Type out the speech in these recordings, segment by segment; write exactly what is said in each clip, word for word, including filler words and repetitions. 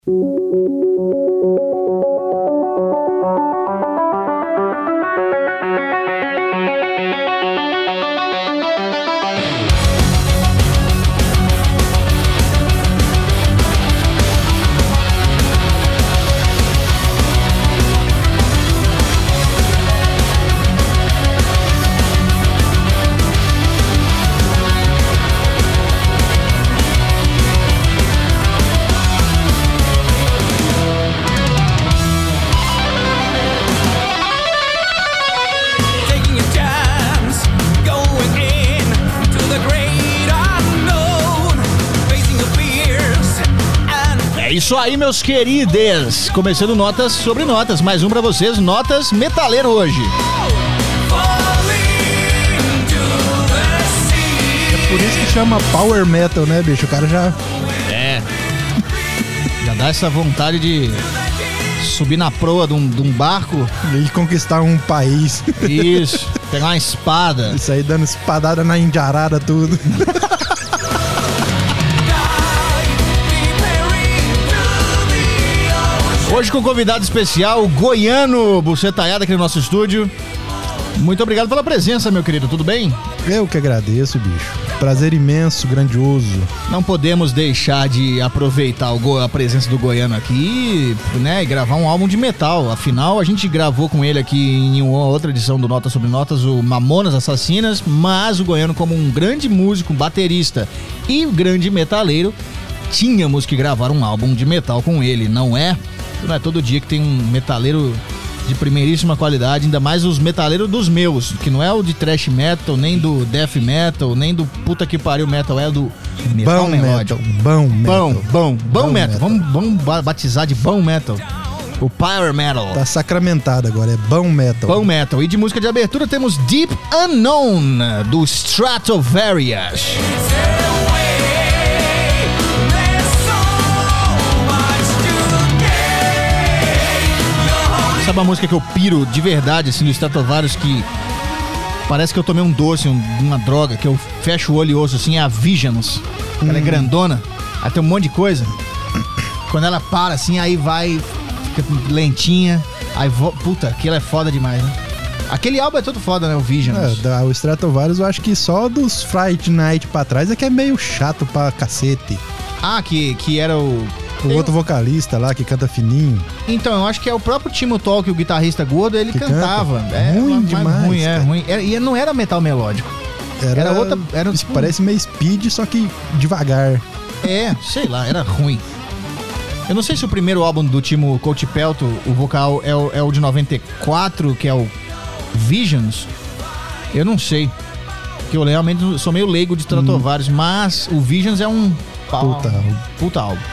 Isso aí, meus queridos, começando Notas sobre Notas, mais um pra vocês, Notas Metaleiro hoje. É por isso que chama Power Metal, né, bicho? O cara já... É, já dá essa vontade de subir na proa de um, de um barco. E conquistar um país. Isso, pegar uma espada. Isso aí dando espadada na indiarada, tudo. Hoje com um convidado especial, o Goiano Bucetaiada aqui no nosso estúdio. Muito obrigado pela presença, meu querido, tudo bem? Eu que agradeço, bicho. Prazer imenso, grandioso. Não podemos deixar de aproveitar o go- a presença do Goiano aqui, né, e gravar um álbum de metal. Afinal, a gente gravou com ele aqui em uma outra edição do Notas sobre Notas, o Mamonas Assassinas, mas o Goiano, como um grande músico, um baterista e um grande metaleiro, tínhamos que gravar um álbum de metal com ele, não é? Não é todo dia que tem um metaleiro de primeiríssima qualidade, ainda mais os metaleiros dos meus, que não é o de thrash metal, nem do death metal, nem do puta que pariu metal, é do metal Bom melódico. metal, bom metal. Bom, bom, bom Bom metal. metal. Vamos, vamos batizar de bom metal. O Power Metal. Tá sacramentado agora, é bom metal. Bom metal. E de música de abertura temos Deep Unknown, do Stratovarius. Sabe uma música que eu piro de verdade, assim, do Stratovarius, que parece que eu tomei um doce, um, uma droga, que eu fecho o olho e ouço, assim, é a Visions. Ela é grandona, aí tem um monte de coisa. Quando ela para, assim, aí vai, fica lentinha, aí vo... Puta, aquilo é foda demais, né? Aquele álbum é todo foda, né, o Visions. É, da, o Stratovarius eu acho que só dos Friday Night pra trás é que é meio chato pra cacete. Ah, que, que era o... O Tem outro vocalista lá que canta fininho. Então, eu acho que é o próprio Timo Tolkien, o guitarrista gordo, ele Que cantava. canta? É, Ruim mas demais, Ruim, é, cara. ruim. Era, e não era metal melódico. Era, Era outra- era tipo- Parece meio speed, só que devagar. É, sei lá, era ruim. Eu não sei se o primeiro álbum do Timo Coachpelto, o vocal, é o, é o de noventa e quatro, que é o Visions. Eu não sei. Que eu realmente sou meio leigo de Stratovarius, hum. mas o Visions é um Puta álbum. puta álbum.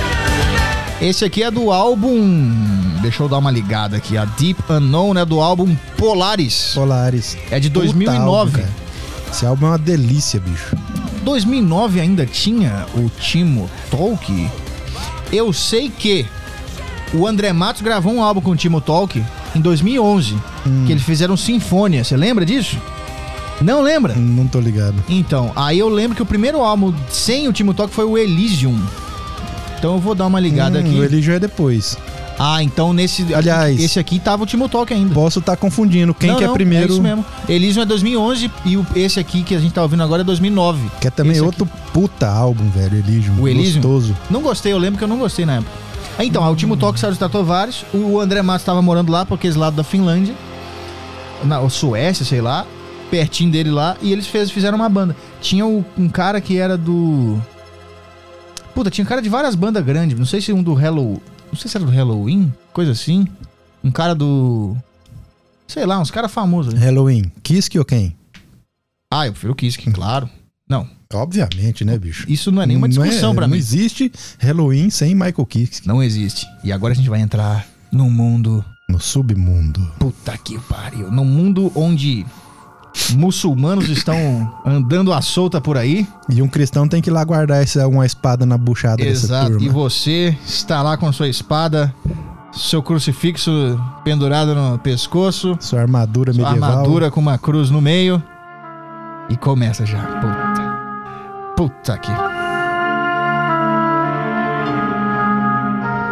Esse aqui é do álbum... Deixa eu dar uma ligada aqui. A Deep Unknown é do álbum Polaris. Polaris. É de dois Puta mil e nove. álbum, Esse álbum é uma delícia, bicho. dois mil e nove ainda tinha o Timo Tolkien. Eu sei que o André Matos gravou um álbum com o Timo Tolkien em dois mil e onze. Hum. Que eles fizeram Sinfonia. Você lembra disso? Não lembra? Não tô ligado. Então, aí eu lembro que o primeiro álbum sem o Timo Tolkien foi o Elysium. Então eu vou dar uma ligada hum, aqui. O Elysium é depois. Ah, então nesse... Aliás... Esse aqui tava o Timo Tolkien ainda. Posso estar tá confundindo. Quem não, que é não, primeiro... É isso mesmo. Elysium é dois mil e onze e o, esse aqui que a gente tá ouvindo agora é dois mil e nove. Que é também esse outro aqui. puta álbum, velho. Elysium. O Elysium? Gostoso. Não gostei, eu lembro que eu não gostei na época. Então, hum. o Timo Tolkien saiu dos Stratovarius, o André Matos tava morando lá, por aqueles lados da Finlândia, na Suécia, sei lá, pertinho dele lá, e eles fez, fizeram uma banda. Tinha o, um cara que era do... Puta, tinha um cara de várias bandas grandes, não sei se um do Halloween, não sei se era do Halloween, coisa assim. Um cara do... Sei lá, uns caras famosos. Né? Halloween. Kiske ou quem? Ah, eu prefiro o Kiske, claro. Não. Obviamente, né, bicho? Isso não é nenhuma discussão não é, pra não mim. Não existe Halloween sem Michael Kiske. Não existe. E agora a gente vai entrar num mundo... No submundo. Puta que pariu. Num mundo onde muçulmanos estão andando à solta por aí. E um cristão tem que ir lá guardar essa, uma espada na buchada dessa Exato. turma. E você está lá com sua espada, seu crucifixo pendurado no pescoço, sua armadura sua medieval. armadura com uma cruz no meio. E começa já. Puta. Puta que...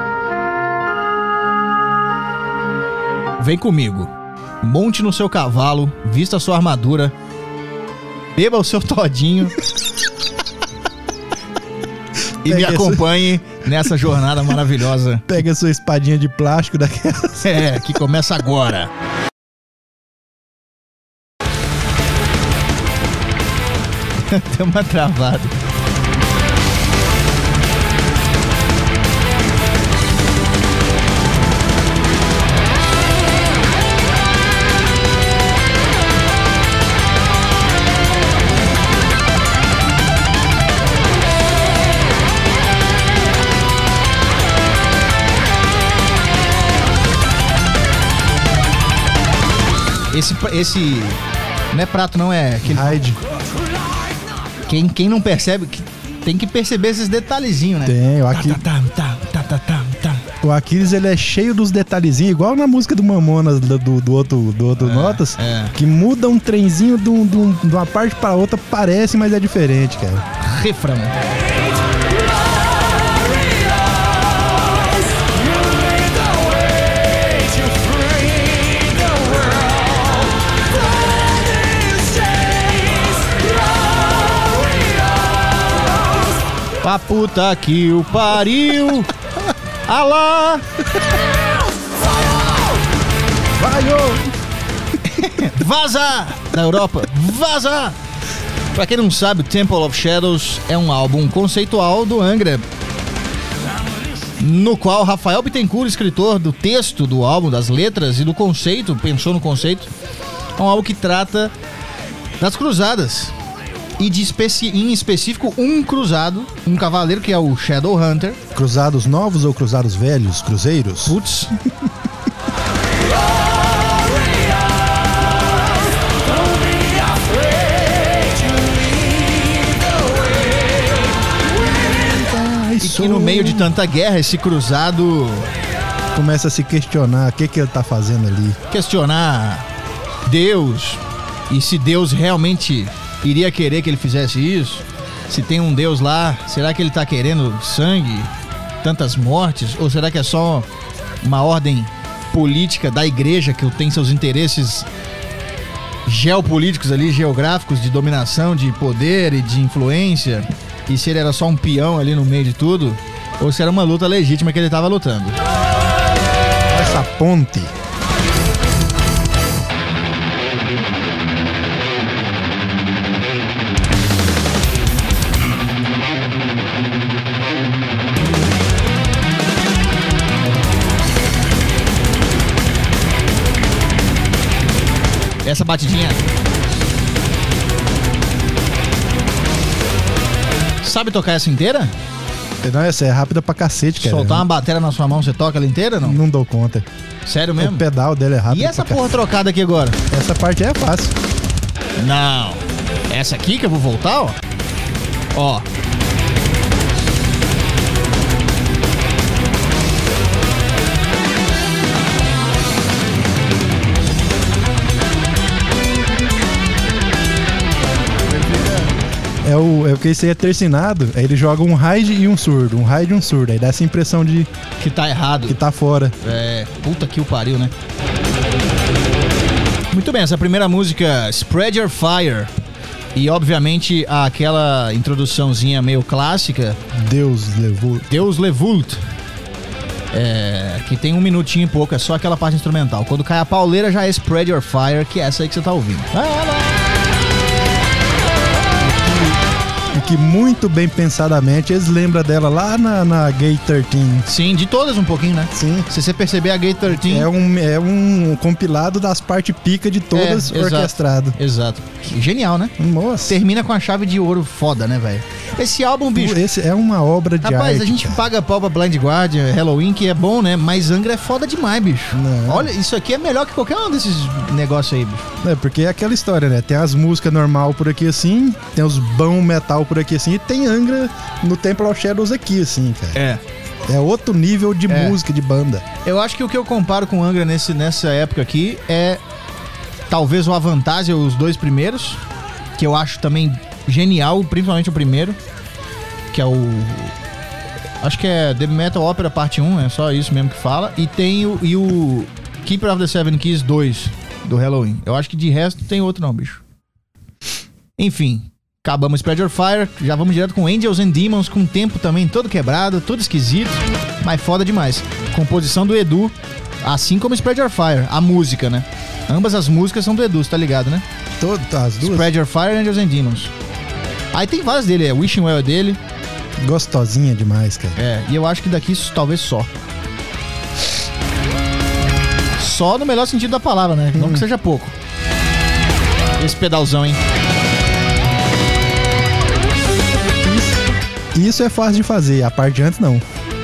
vem comigo. Monte no seu cavalo, vista a sua armadura, beba o seu todinho e me acompanhe nessa jornada maravilhosa. Pega a sua espadinha de plástico daquelas. É, que começa agora. Tem uma travada. Esse, esse não é prato, não, é aquele... Raid. Quem, quem não percebe, tem que perceber esses detalhezinhos, né? Tem, o Aquiles, tá, tá, tá, tá, tá, tá. o Aquiles ele é cheio dos detalhezinhos, igual na música do Mamonas, do, do, do outro, do outro É, Notas, é. que muda um trenzinho de, um- de um- de uma parte pra outra, parece, mas é diferente, cara. Refrão. Pra puta que o pariu. Alá. Vai, ô! Vaza! Da Europa, vaza! Pra quem não sabe, Temple of Shadows é um álbum conceitual do Angra, no qual Rafael Bittencourt, escritor do texto do álbum, das letras e do conceito, pensou no conceito. É um álbum que trata das cruzadas. E de especi- em específico, um cruzado, um cavaleiro que é o Shadowhunter. Cruzados novos ou cruzados velhos? Cruzeiros? Putz. E que no meio de tanta guerra, esse cruzado Começa a se questionar o que, que ele tá fazendo ali. questionar Deus, e se Deus realmente iria querer que ele fizesse isso. Se tem um Deus lá, será que ele tá querendo sangue, tantas mortes, ou será que é só uma ordem política da igreja que tem seus interesses geopolíticos ali, geográficos, de dominação, de poder e de influência? E se ele era só um peão ali no meio de tudo, ou se era uma luta legítima que ele tava lutando? Essa ponte. Essa batidinha. Sabe tocar essa inteira? Não, essa é rápida pra cacete, cara. Soltar uma bateria na sua mão, você toca ela inteira, não? Não dou conta. Sério O mesmo? pedal dele é rápido E essa pra porra trocada aqui agora? cacete. Essa parte é fácil. Não. Essa aqui que eu vou voltar, ó. Ó. É o, é o que esse aí é tercinado, aí ele joga um raid e um surdo, um raid e um surdo, aí dá essa impressão de Que tá errado. que tá fora. É. Puta que o pariu, né? Muito bem, essa primeira música, Spread Your Fire. E obviamente aquela introduçãozinha meio clássica, Deus levou. Deus Levult. É, que tem um minutinho e pouco, é só aquela parte instrumental. Quando cai a pauleira já é Spread Your Fire, que é essa aí que você tá ouvindo. E que muito bem pensadamente eles lembram dela lá na, na Gay treze. Sim, de todas um pouquinho, né? Sim. Se você perceber a Gay treze... É um, é um compilado das partes pica de todas É, exato. orquestrado. Exato. Genial, né? Nossa. Termina com a chave de ouro foda, né, velho? Esse álbum, bicho... Esse é uma obra de Rapaz, arte. a gente cara. paga pau pra Blind Guardian, Halloween, que é bom, né? Mas Angra é foda demais, bicho. Não. Olha, isso aqui é melhor que qualquer um desses negócios aí, bicho. É, porque é aquela história, né? Tem as músicas normal por aqui assim, tem os bom metal por aqui assim, e tem Angra no Temple of Shadows aqui assim, cara. É. É outro nível de É. música, de banda. Eu acho que o que eu comparo com Angra nesse, nessa época aqui é talvez o Avantasia, os dois primeiros, que eu acho também genial, principalmente o primeiro, que é o... Acho que é The Metal Opera Parte um, é só isso mesmo que fala. E tem o... E o Keeper of the Seven Keys dois do Halloween. Eu acho que de resto não tem outro não, bicho. Enfim, acabamos Spread Your Fire, já vamos direto com Angels and Demons, com o tempo também todo quebrado, todo esquisito, mas foda demais. Composição do Edu, assim como Spread Your Fire, a música, né? Ambas as músicas são do Edu, você tá ligado, né? Todas as duas? Spread Your Fire e Angels and Demons. Aí tem várias dele, é Wishing Well é dele. Gostosinha demais, cara. É, e eu acho que daqui talvez só. Só no melhor sentido da palavra, né? Não hum. que seja pouco. Esse pedalzão, hein? Isso, isso é fácil de fazer, a parte de antes não.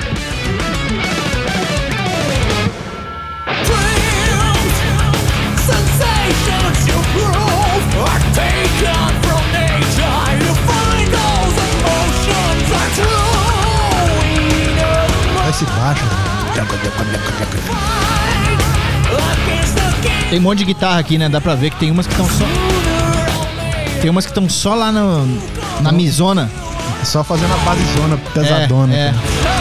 Esse baixo. Tem um monte de guitarra aqui, né? Dá pra ver que tem umas que estão só. Tem umas que estão só lá no, na misona. Só fazendo a basezona pesadona. É, é.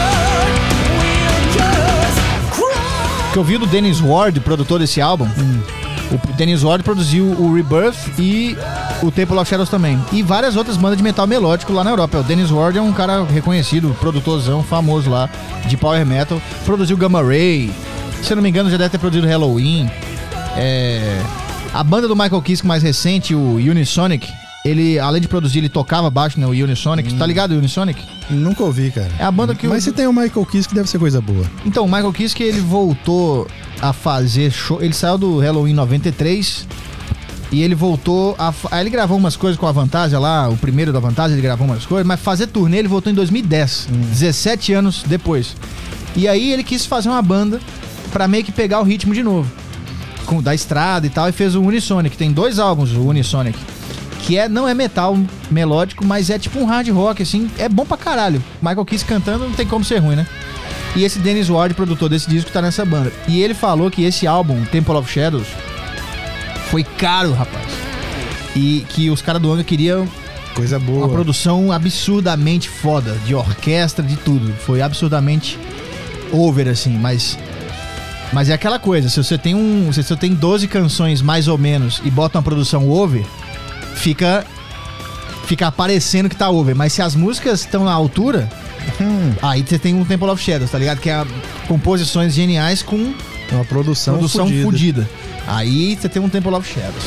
Que eu vi do Dennis Ward, produtor desse álbum. Hum. O Dennis Ward produziu o Rebirth e o Temple of Shadows também. E várias outras bandas de metal melódico lá na Europa. O Dennis Ward é um cara reconhecido, produtorzão, famoso lá, de power metal. Produziu Gamma Ray. Se eu não me engano, já deve ter produzido Halloween. É... A banda do Michael Kiske mais recente, o Unisonic, ele, além de produzir, ele tocava baixo, né? O Unisonic. Hum. Tá ligado, o Unisonic? Nunca ouvi, cara. É a banda que... Mas o... se tem o Michael Kiske, deve ser coisa boa. Então, o Michael Kiske, ele voltou a fazer show. Ele saiu do Halloween noventa e três e ele voltou a... Aí ele gravou umas coisas com a Vantasia lá, o primeiro da Vantasia, ele gravou umas coisas, mas fazer turnê ele voltou em dois mil e dez, hum. dezessete anos depois. E aí ele quis fazer uma banda pra meio que pegar o ritmo de novo, com, da estrada e tal, e fez o Unisonic. Tem dois álbuns, o Unisonic, que é, não é metal melódico, mas é tipo um hard rock, assim, é bom pra caralho. Michael Kiske cantando não tem como ser ruim, né? E esse Dennis Ward, produtor desse disco, tá nessa banda. E ele falou que esse álbum, Temple of Shadows, foi caro, rapaz. E que os caras do Angra queriam coisa boa, uma produção absurdamente foda, de orquestra, de tudo. Foi absurdamente over, assim, mas... Mas é aquela coisa, se você tem um, se você tem doze canções mais ou menos e bota uma produção over, fica fica aparecendo que tá over. Mas se as músicas estão na altura, hum. aí você tem um Temple of Shadows, tá ligado? Que é composições geniais com uma produção, produção fodida. Aí você tem um Temple of Shadows.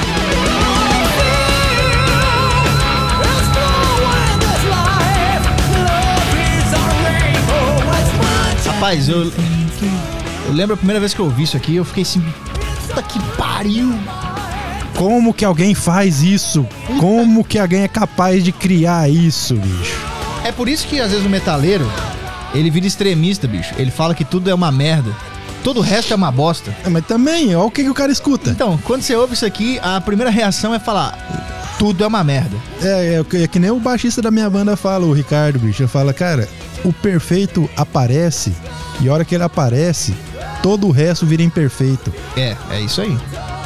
Rapaz, eu, eu lembro a primeira vez que eu ouvi isso aqui, eu fiquei assim, puta que pariu! Como que alguém faz isso? Como que alguém é capaz de criar isso, bicho? É por isso que às vezes o metaleiro, ele vira extremista, bicho. Ele fala que tudo é uma merda. Todo o resto é uma bosta. É, mas também, olha o que, que o cara escuta. Então, quando você ouve isso aqui, a primeira reação é falar, tudo é uma merda. É, é, é que nem o baixista da minha banda fala, o Ricardo, bicho. Ele fala, cara, o perfeito aparece e a hora que ele aparece, todo o resto vira imperfeito. É, é isso aí.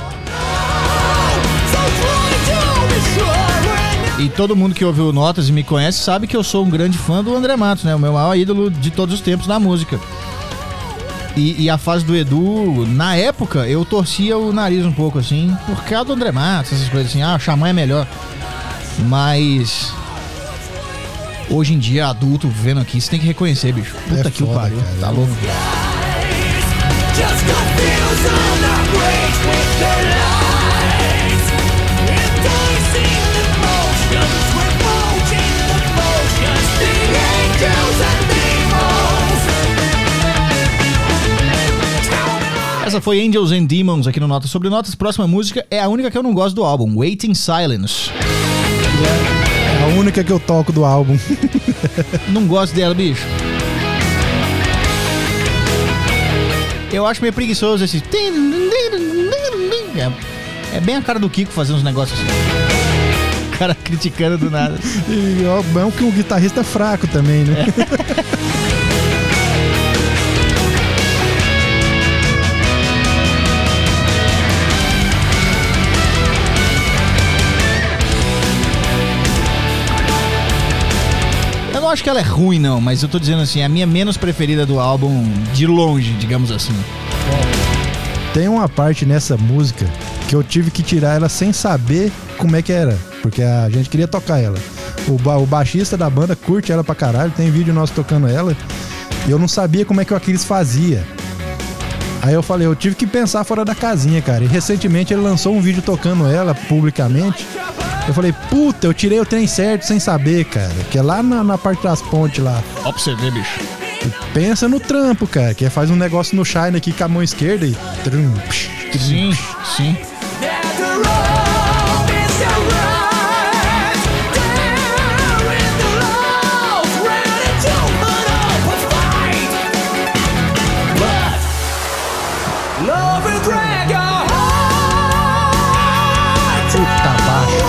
E todo mundo que ouviu Notas e me conhece sabe que eu sou um grande fã do André Matos, né? O meu maior ídolo de todos os tempos na música. E, e a fase do Edu, na época, eu torcia o nariz um pouco, assim, por causa do André Matos, essas coisas assim. Ah, o Xamã é melhor. Mas... hoje em dia, adulto, vendo aqui, você tem que reconhecer, bicho. Puta é que o pariu. Tá louco. Essa foi Angels and Demons aqui no Notas Sobre Notas. Próxima música é a única que eu não gosto do álbum, Waiting Silence. É a única que eu toco do álbum. Não gosto dela, bicho. Eu acho meio preguiçoso esse... É, é bem a cara do Kiko fazer uns negócios assim. O cara criticando do nada. E é o que um guitarrista fraco também, né? É. Eu não acho que ela é ruim, não, mas eu tô dizendo assim, é a minha menos preferida do álbum, de longe, digamos assim. Tem uma parte nessa música que eu tive que tirar ela sem saber como é que era, porque a gente queria tocar ela. O, ba- o baixista da banda curte ela pra caralho, tem vídeo nosso tocando ela, e eu não sabia como é que o Aquiles fazia. Aí eu falei, eu tive que pensar fora da casinha, cara. E recentemente ele lançou um vídeo tocando ela publicamente. Eu falei, puta, eu tirei o trem certo sem saber, cara. Que é lá na, na parte das pontes lá. Ó pra você ver, bicho. Pensa no trampo, cara. Que é faz um negócio no shine aqui com a mão esquerda e... Trum, psh, trum, Sim, psh. sim. Puta baixo.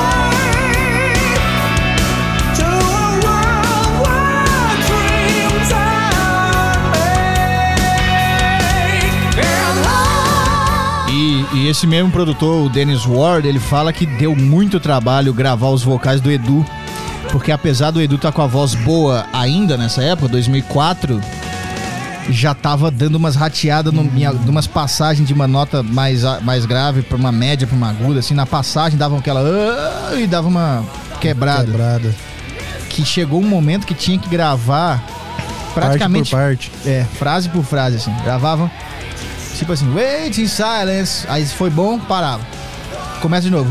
E, e esse mesmo produtor, o Dennis Ward, ele fala que deu muito trabalho gravar os vocais do Edu, porque apesar do Edu estar com a voz boa ainda nessa época, dois mil e quatro, já tava dando umas rateadas, no, em umas passagens de uma nota mais, a- mais grave pra uma média, pra uma aguda, assim, na passagem davam aquela... "Ah", e dava uma quebrada. Quebrada. Que chegou um momento que tinha que gravar praticamente... Parte por parte. É, frase por frase, assim. Gravavam, tipo assim, wait in silence. Aí se foi bom, parava. Começa de novo.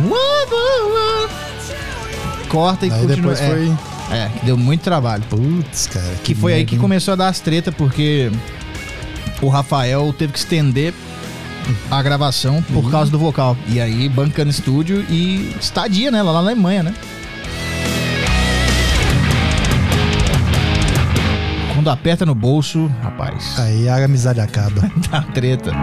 Corta e Aí continua. depois É, foi... é, que deu muito trabalho. Putz, cara. Que foi aí merda, que hein? começou a dar as tretas, porque o Rafael teve que estender a gravação por Uhum. causa do vocal. E aí, bancando estúdio e estadia, né? Lá na Alemanha, né? Quando aperta no bolso, rapaz, Aí a amizade acaba. dá treta.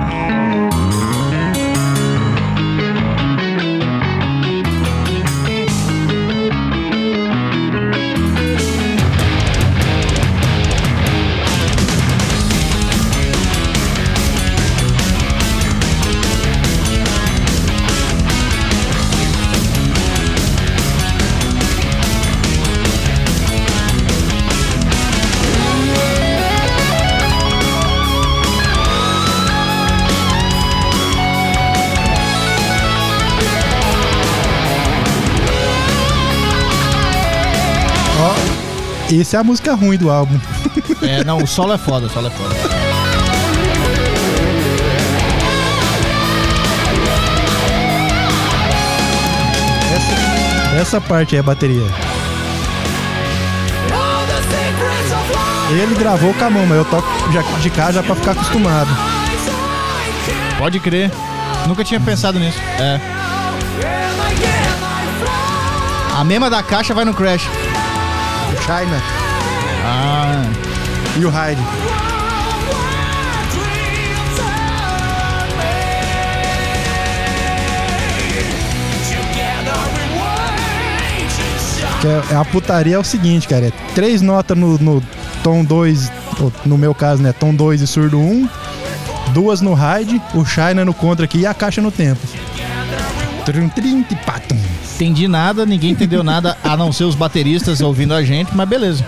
Ó, essa é a música ruim do álbum. É, não, o solo é foda, o solo é foda. Essa, essa parte é a bateria. Ele gravou com a mão, mas eu toco já, de cá já pra ficar acostumado. Pode crer. Nunca tinha pensado nisso. É. A mesma da caixa vai no Crash. China Ah, e o Hyde. Que é, é a putaria é o seguinte, cara. É três notas no, no tom dois, ou no meu caso, né? Tom dois e surdo um. Duas no Hyde, o China no contra aqui e a caixa no tempo. Trum, trim, ti, pá, tum. entendi nada, ninguém entendeu nada, a não ser os bateristas ouvindo a gente, mas beleza.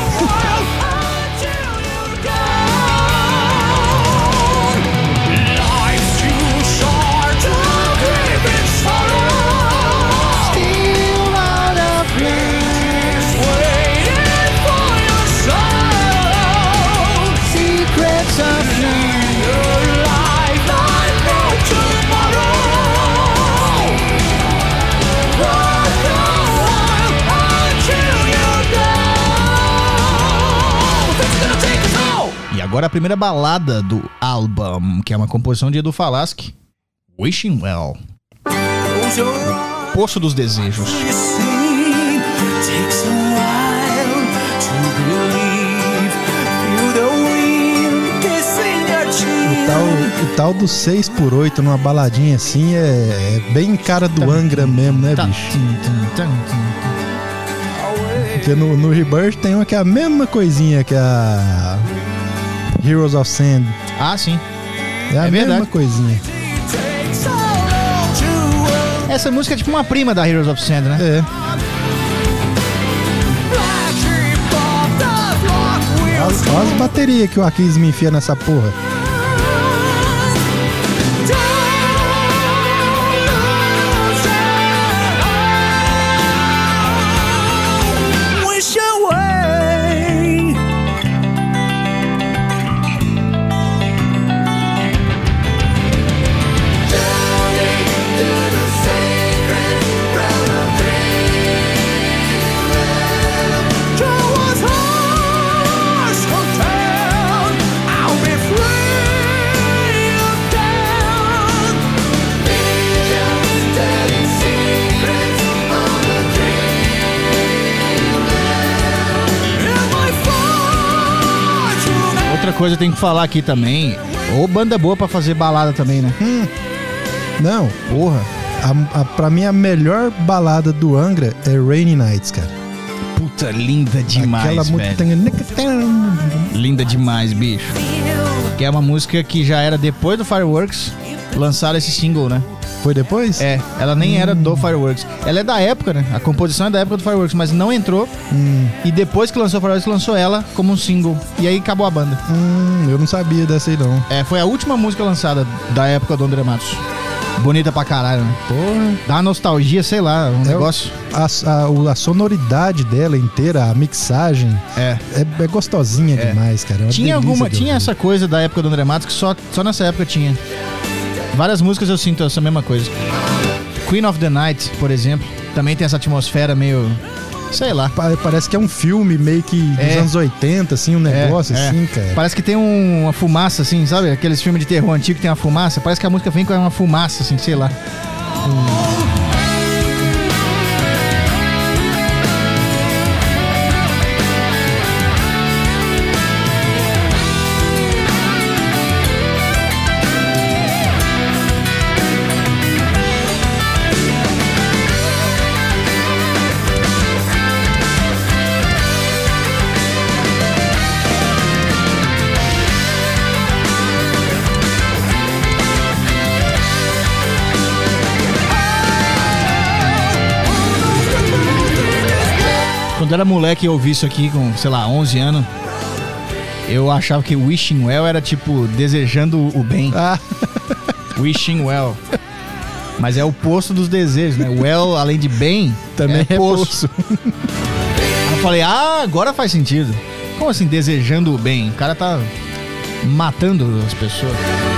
Agora a primeira balada do álbum, que é uma composição de Edu Falaschi, Wishing Well, Poço dos Desejos. O tal, o tal do seis por oito numa baladinha assim é, é bem cara do Angra mesmo, né, bicho? Porque no, no Rebirth tem uma que é a mesma coisinha que a Heroes of Sand. Ah, sim. É a É mesma verdade. coisinha. Essa música é tipo uma prima da Heroes of Sand, né? É. Olha as baterias que o Aquiles me enfia nessa porra. coisa eu tenho que falar aqui também. Ou banda boa pra fazer balada também, né? Hum. Não, porra. A, a, pra mim, a melhor balada do Angra é Rainy Nights, cara. Puta, linda demais, Aquela velho. Linda demais, bicho. Que é uma música que já era depois do Fireworks. Lançaram esse single, né? Foi depois? É, ela nem hum. era do Fireworks. Ela é da época, né? A composição é da época do Fireworks, mas não entrou. Hum. E depois que lançou o Fireworks, lançou ela como um single. E aí acabou a banda. Hum, eu não sabia dessa aí, não. É, foi a última música lançada da época do André Matos. Bonita pra caralho, né? Porra. Dá uma nostalgia, sei lá, um é negócio. A, a, a sonoridade dela inteira, a mixagem. É. É, é gostosinha é. demais, cara. É tinha alguma, tinha essa coisa da época do André Matos que só, só nessa época tinha. Várias músicas eu sinto essa mesma coisa. Queen of the Night, por exemplo, também tem essa atmosfera meio... Sei lá. Parece que é um filme meio que dos é. anos oitenta, assim, um negócio é, assim, é. cara. Parece que tem um, uma fumaça, assim, sabe? Aqueles filmes de terror antigo que tem uma fumaça. Parece que a música vem com uma fumaça, assim, sei lá. Hum. Quando eu era moleque e eu ouvi isso aqui com, sei lá, onze anos, eu achava que wishing well era tipo desejando o bem. Ah. Wishing well. Mas é o poço dos desejos, né? Well, além de bem, também é, é poço. poço. Aí eu falei, ah, agora faz sentido. Como assim desejando o bem? O cara tá matando as pessoas.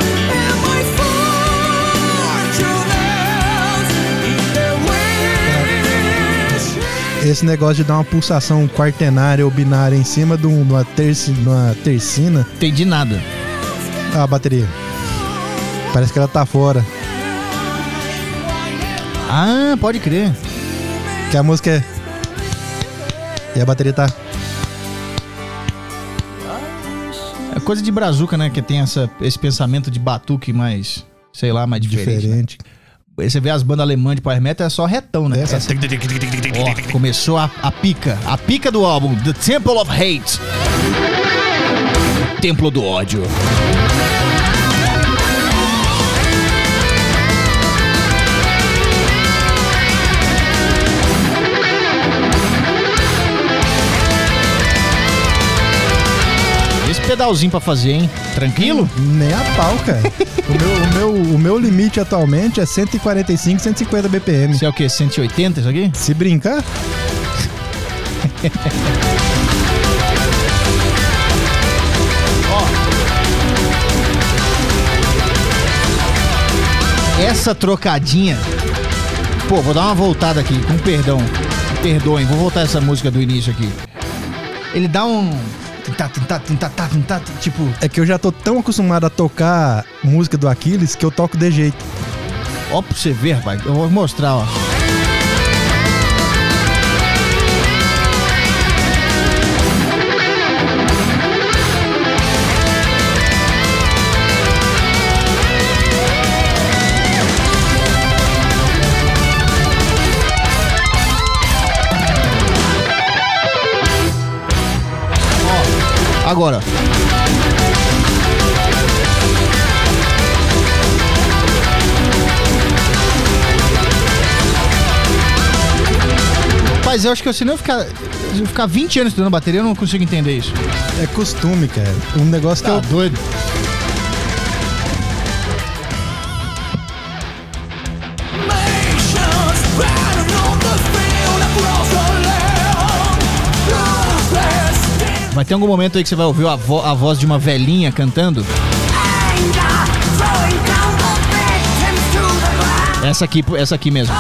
Esse negócio de dar uma pulsação quaternária ou binária em cima de uma, terci, de uma tercina. Entendi nada. Ah, a bateria. Parece que ela tá fora. Ah, pode crer. Que a música é. E a bateria tá. É coisa de brazuca, né? Que tem essa, esse pensamento de batuque mais, sei lá, mais diferente. Diferente. Né? Você vê as bandas alemãs de power metal, é só retão, né? Essa... Essa... Oh, começou a, a pica. A pica do álbum, The Temple of Hate. Templo do ódio. Esse pedalzinho pra fazer, hein? Tranquilo? Nem a pau, cara. o, meu, o, meu, o meu limite atualmente é cento e quarenta e cinco, cento e cinquenta B P M. Isso é o quê? cento e oitenta isso aqui? Se brincar? Ó. Essa trocadinha. Pô, vou dar uma voltada aqui, com perdão. Perdoem, vou voltar essa música do início aqui. Ele dá um... Tentar, tentar, tentar, tentar, tentar, tipo... É que eu já tô tão acostumado a tocar música do Aquiles que eu toco de jeito. Ó, pra você ver, rapaz. Eu vou mostrar, ó. Agora. Rapaz, eu acho que se não ficar, se eu ficar vinte anos estudando bateria, eu não consigo entender isso. É costume, cara. Um negócio tá que eu... doido. Vai ter algum momento aí que você vai ouvir a, vo- a voz de uma velhinha cantando? Essa aqui, essa aqui mesmo.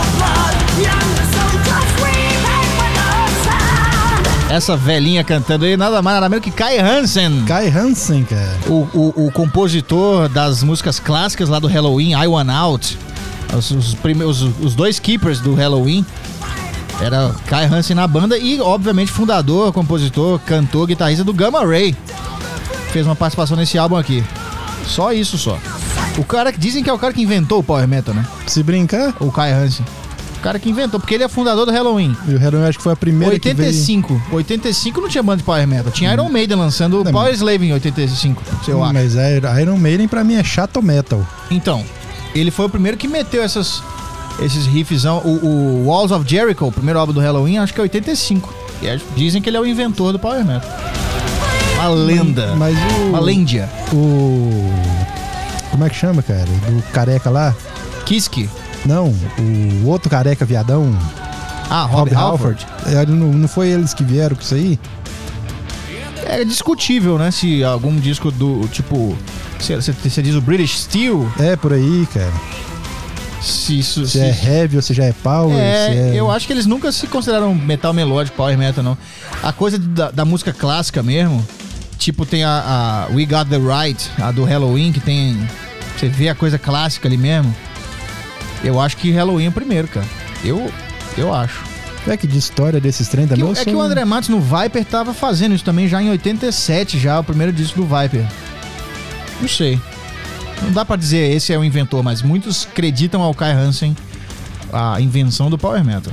Essa velhinha cantando aí, nada mais nada menos que Kai Hansen. Kai Hansen, cara. O, o, o compositor das músicas clássicas lá do Halloween, I Want Out. Os, os, primeiros, os, os dois keepers do Halloween. Era Kai Hansen na banda e, obviamente, fundador, compositor, cantor, guitarrista do Gamma Ray. fez uma participação nesse álbum aqui. Só isso, só. O cara que dizem que é o cara que inventou o Power Metal, né? Se brincar. O Kai Hansen. O cara que inventou, porque ele é fundador do Halloween. E o Halloween acho que foi a primeira oitenta e cinco. que veio... oitenta e cinco não tinha banda de Power Metal. Tinha Iron Maiden lançando o Não, Power Slave em oitenta e cinco, eu acho. Mas a Iron Maiden pra mim é chato metal. Então, ele foi o primeiro que meteu essas, esses riffzão. O, o Walls of Jericho, o primeiro álbum do Halloween, acho que é oitenta e cinco. E é, dizem que ele é o inventor do Power Metal. Uma lenda. Mas o... Uma lêndia. O... Como é que chama, cara? Do careca lá? Kiske. Não, o outro careca viadão. Ah, Rob, Rob Halford. Halford. Não, não foi eles que vieram com isso aí? É discutível, né? Se algum disco do, tipo... Você diz o British Steel? É, por aí, cara. Se isso... Se, se é heavy ou se já é power. É, se é... eu acho que eles nunca se consideraram metal melódico, power metal, não. A coisa da, da música clássica mesmo... Tipo, tem a, a We Got The Right, a do Halloween, que tem... Você vê a coisa clássica ali mesmo. Eu acho que Halloween é o primeiro, cara. Eu, eu acho. É que de história desses trem também... Que, é que o André Matos no Viper tava fazendo isso também já em oitenta e sete, já, o primeiro disco do Viper. Não sei. Não dá pra dizer esse é o inventor, mas muitos acreditam ao Kai Hansen a invenção do Power Metal.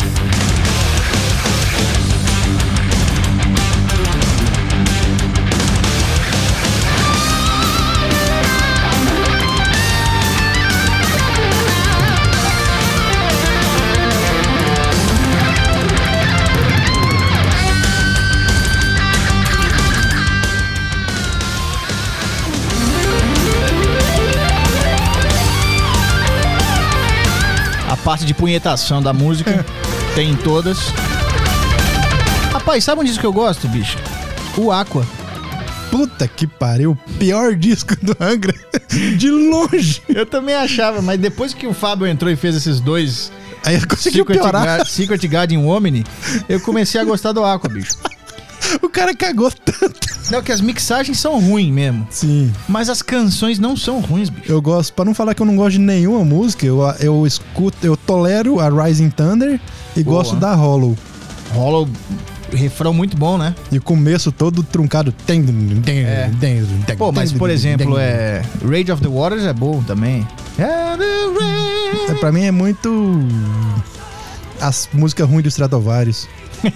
Parte de punhetação da música tem em todas. Rapaz, sabe um disco que eu gosto, bicho? O Aqua. Puta que pariu, o pior disco do Angra. De longe. Eu também achava, mas depois que o Fábio entrou e fez esses dois aí eu consegui piorar. Secret Garden Omni, eu comecei a gostar do Aqua, bicho. O cara cagou tanto. Não, que as mixagens são ruins mesmo. Sim. Mas as canções não são ruins, bicho. Eu gosto, pra não falar que eu não gosto de nenhuma música, eu, eu escuto, eu tolero a Rising Thunder e Boa. gosto da Hollow. Hollow, refrão muito bom, né? E o começo todo truncado. É. Pô, mas por exemplo, é Rage of the Waters é bom também. É, pra mim é muito as músicas ruins do Stratovarius.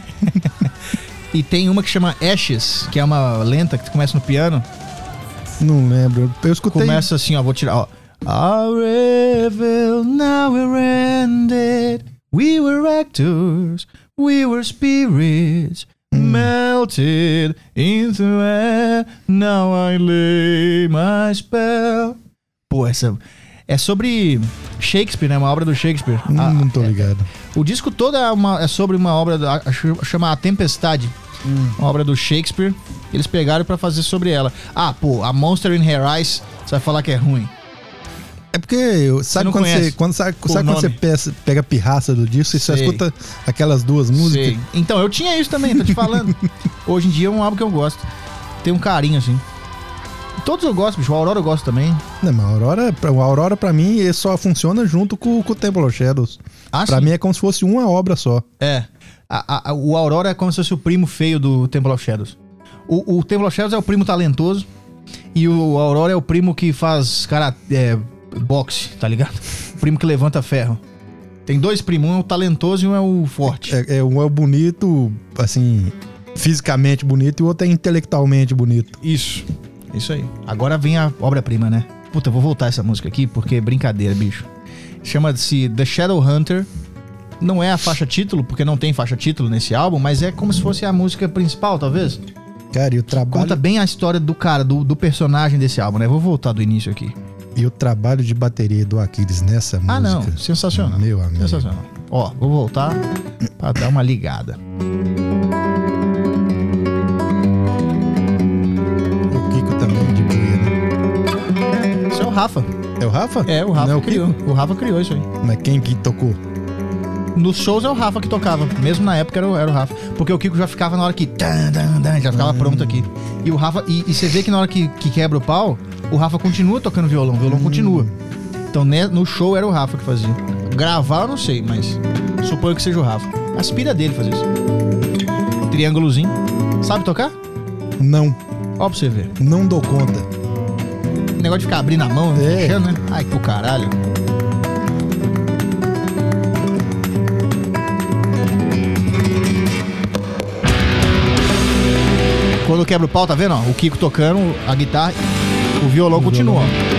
E tem uma que chama Ashes, que é uma lenta que começa no piano. Não lembro. Eu escutei. Começa assim, ó, vou tirar, ó. Our revel, now we're ended. We were actors, we were spirits, hum. melted into air. Now I lay my spell. Pô, essa é sobre Shakespeare, né? Uma obra do Shakespeare. Hum, a, não tô ligado. É, o disco todo é, uma, é sobre uma obra da, chama A Tempestade. Hum. Uma obra do Shakespeare. Eles pegaram pra fazer sobre ela. Ah, pô, a Monster in Her Eyes, você vai falar que é ruim. É porque, sabe quando você, quando, sabe, sabe quando você pega, pega a pirraça do disco e só escuta aquelas duas músicas? Sei. Então, eu tinha isso também, tô te falando. Hoje em dia é um álbum que eu gosto. Tem um carinho, assim. Todos eu gosto, bicho. O Aurora eu gosto também. Não, mas a Aurora, o Aurora pra mim, ele só funciona junto com, com o Temple of Shadows. Ah, pra sim. mim é como se fosse uma obra só. É. A, a, o Aurora é como se fosse o primo feio do Temple of Shadows. O, o Temple of Shadows é o primo talentoso. E o Aurora é o primo que faz, cara, é, boxe, tá ligado? O primo que levanta ferro. Tem dois primos, um é o talentoso e um é o forte. É, é, um é o bonito, assim, fisicamente bonito, e o outro é intelectualmente bonito. Isso. Isso aí. Agora vem a obra-prima, né? Puta, vou voltar essa música aqui porque é brincadeira, bicho. Chama-se The Shadowhunter. Não é a faixa título, porque não tem faixa título nesse álbum, mas é como se fosse a música principal, talvez. Cara, e o trabalho... Conta bem a história do cara, do, do personagem desse álbum, né? Vou voltar do início aqui. E o trabalho de bateria do Aquiles nessa música... Ah, não. Sensacional. Meu amigo. Sensacional. Ó, vou voltar pra dar uma ligada. O Kiko também de buia, né? Isso é o Rafa. É o Rafa? É, o Rafa não é o criou. Kiko? O Rafa criou isso aí. Mas quem que tocou? Nos shows é o Rafa que tocava. Mesmo na época era o, era o Rafa. Porque o Kiko já ficava na hora que... Dan, dan, dan, já ficava hum. pronto aqui. E o Rafa... E, e você vê que na hora que, que quebra o pau, o Rafa continua tocando violão. O violão hum. continua. Então né, no show era o Rafa que fazia. Gravar eu não sei, mas suponho que seja o Rafa. Aspira dele fazer isso. Triângulozinho. Sabe tocar? Não. Ó pra você ver. Não dou conta. O negócio de ficar abrindo a mão, É. fechando, né? Ai, pro caralho. Quando quebra o pau, tá vendo? Ó, o Kiko tocando a guitarra, o violão O continua. violão.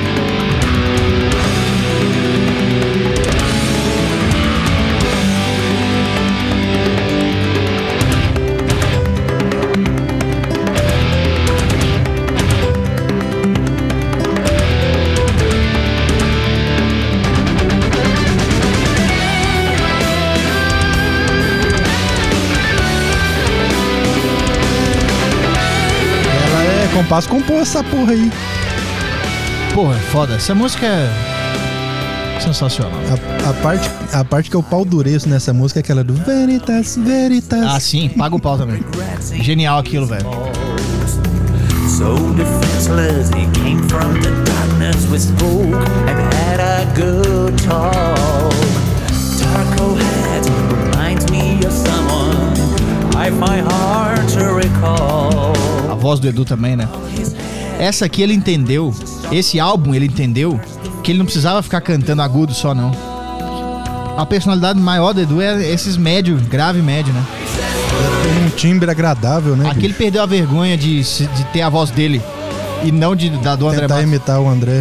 Compasso compôs essa porra aí. Porra, foda. Essa música é sensacional. A, a, parte, a parte que eu pau dureço nessa música é aquela do Veritas, Veritas. Ah, sim, paga o pau também. Genial aquilo, velho. So defenseless, he came from the darkness we spoke and had a good talk. Darko head reminds me of someone I find hard to recall. A voz do Edu também, né? Essa aqui ele entendeu, esse álbum ele entendeu que ele não precisava ficar cantando agudo só, não. A personalidade maior do Edu é esses médio, grave e médio, né? Tem um timbre agradável, né? Aqui ele perdeu a vergonha de, de ter a voz dele e não de, da do André Tentar Matos. imitar o André.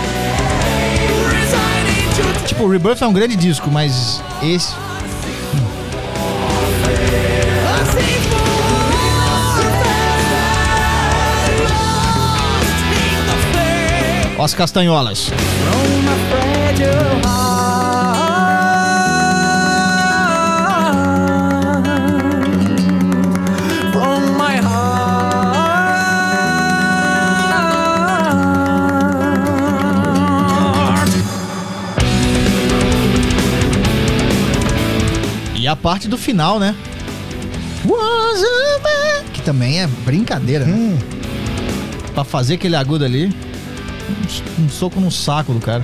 Tipo, o Rebirth é um grande disco, mas esse... Ó as castanholas. E a parte do final, né? Que também é brincadeira, né? Hum. Pra fazer aquele agudo ali, um, um soco no saco do cara.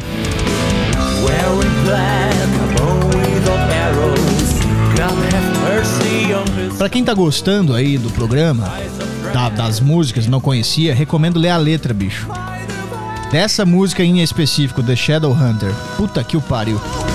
Pra quem tá gostando aí do programa, da, das músicas, não conhecia, recomendo ler a letra, bicho. Dessa música em específico, The Shadow Hunter. Puta que o pariu.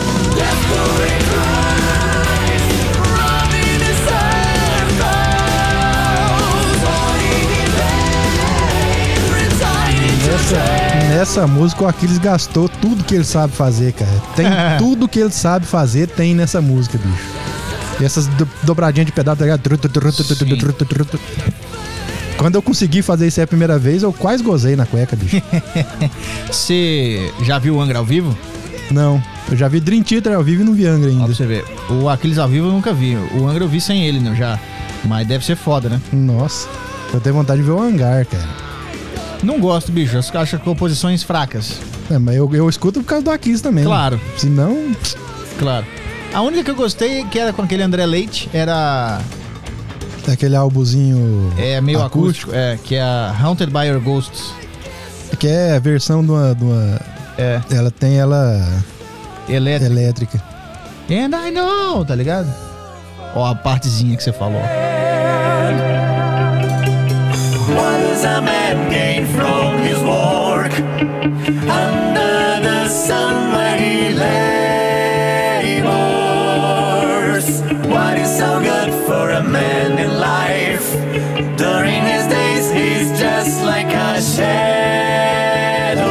Nessa, nessa música o Aquiles gastou tudo que ele sabe fazer, cara. Tem tudo que ele sabe fazer, tem nessa música, bicho. E essas do, dobradinhas de pedal, tá ligado? Quando eu consegui fazer isso aí a primeira vez, eu quase gozei na cueca, bicho. Você já viu o Angra ao vivo? Não, eu já vi Dream Theater ao vivo e não vi Angra Ó, ainda. pra você ver. O Aquiles ao vivo eu nunca vi. O Angra eu vi sem ele, né, já. Mas deve ser foda, né? Nossa, eu tenho vontade de ver o Hangar, cara. Não gosto, bicho. Eu acho composições fracas. É, mas eu, eu escuto por causa do Aquiles também. Claro. Se não... Claro. A única que eu gostei, que era com aquele André Leite, era... Aquele álbuzinho É meio acústico. acústico. É, que é a Haunted by Your Ghosts. Que é a versão de uma... De uma É. ela tem ela... Elétrica. elétrica. And I know, tá ligado? Ó, a partezinha que você falou. What does a man gain from his work? Under the sun where he labors. What is so good for a man in life? During his days he's just like a shadow.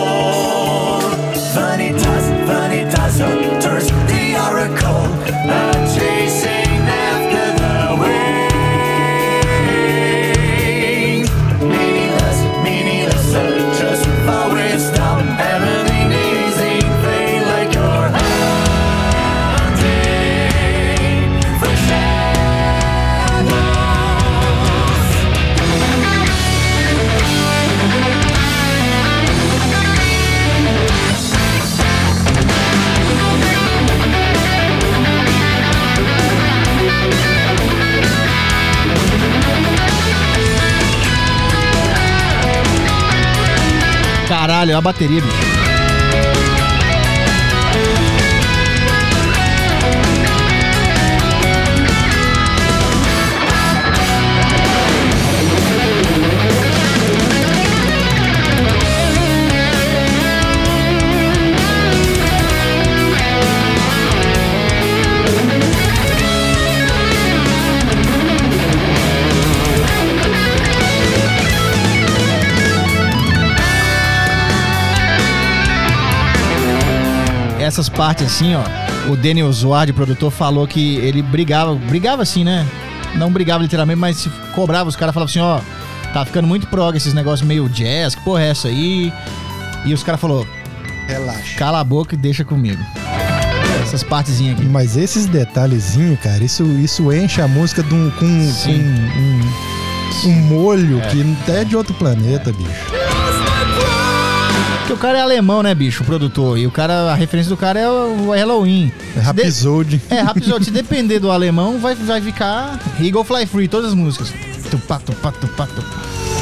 Vanitas, vanitas, hunters, the oracle, are chasing after the wind. Just for wisdom, everything is in vain, like you're hunting for shadows. Caralho, a bateria, bicho. essas partes assim, ó, o Daniel Zward, produtor, falou que ele brigava, brigava assim, né? Não brigava literalmente, mas se cobrava, os caras falavam assim, ó, tá ficando muito prog esses negócios meio jazz, que porra é essa aí? E os caras falaram, Relaxa. cala a boca e deixa comigo. Essas partezinhas aqui. Mas esses detalhezinhos, cara, isso, isso enche a música de um, com, com um, um molho É. que até é de outro planeta, bicho. Porque o cara é alemão, né, bicho, o produtor. E o cara, a referência do cara é o Halloween. É Rhapsody. É, Rhapsody. Se depender do alemão, vai, vai ficar Eagle Fly Free, todas as músicas. Tupá, tupá, tupá, tupá.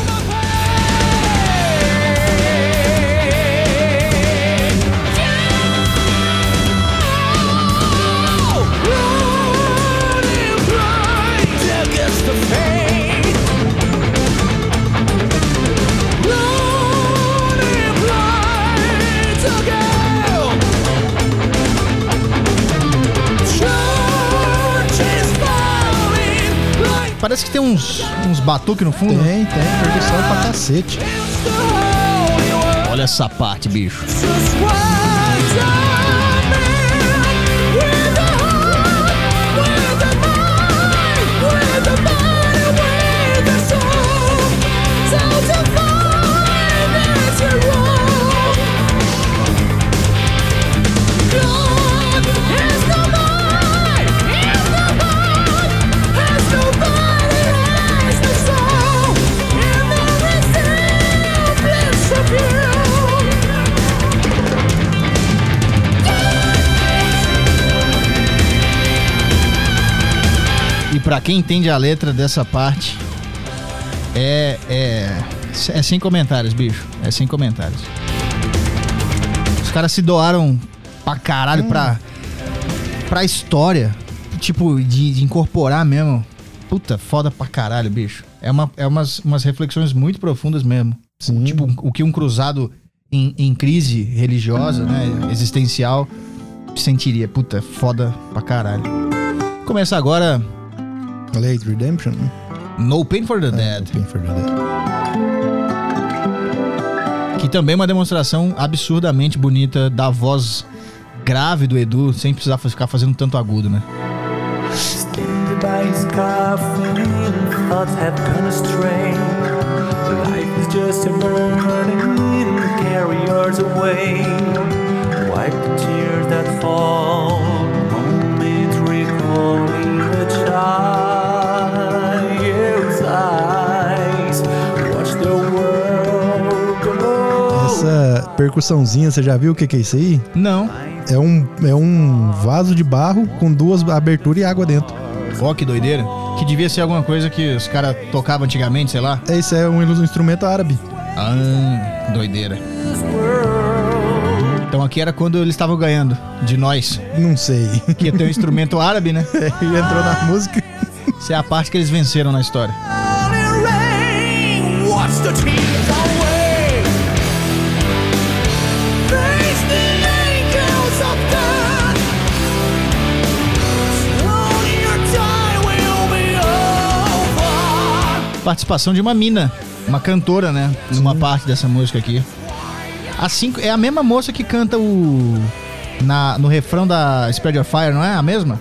Parece que tem uns, uns batuques no fundo. Tem, tem, percussão pra cacete. Olha essa parte, bicho. E pra quem entende a letra dessa parte, é, é, é sem comentários, bicho. É sem comentários. Os caras se doaram pra caralho hum. pra, pra história. Tipo, de, de incorporar mesmo. Puta, foda pra caralho, bicho. É, uma, é umas, umas reflexões muito profundas mesmo. Sim. Tipo, o que um cruzado em, em crise religiosa, né, existencial, sentiria. Puta, foda pra caralho. Começa agora... Late Redemption? No Pain for the Ah, Dead. No Pain for the Dead. Que também é uma demonstração absurdamente bonita da voz grave do Edu, sem precisar ficar fazendo tanto agudo, né? Standing by his coffin, thoughts have gone astray. Life is just a burning, carry yours away. Wipe the tears that fall, moments recalling the child's eyes. Watch the world go. Essa percussãozinha, você já viu o que, que é isso aí? Não. É um, é um vaso de barro com duas aberturas e água dentro. Ó, que doideira. Que devia ser alguma coisa que os caras tocavam antigamente, sei lá. É, isso é um instrumento árabe. Ah, doideira. Então aqui era quando eles estavam ganhando de nós. Não sei. Que ia ter um instrumento árabe, né? Ele entrou na música. Essa é a parte que eles venceram na história. Watch the tears away. Face the angels of death. Slowly your time will be over. Participação de uma mina, uma cantora, né? Numa parte dessa música aqui. Assim, é a mesma moça que canta o... Na, no refrão da Spread Your Fire, não é a mesma?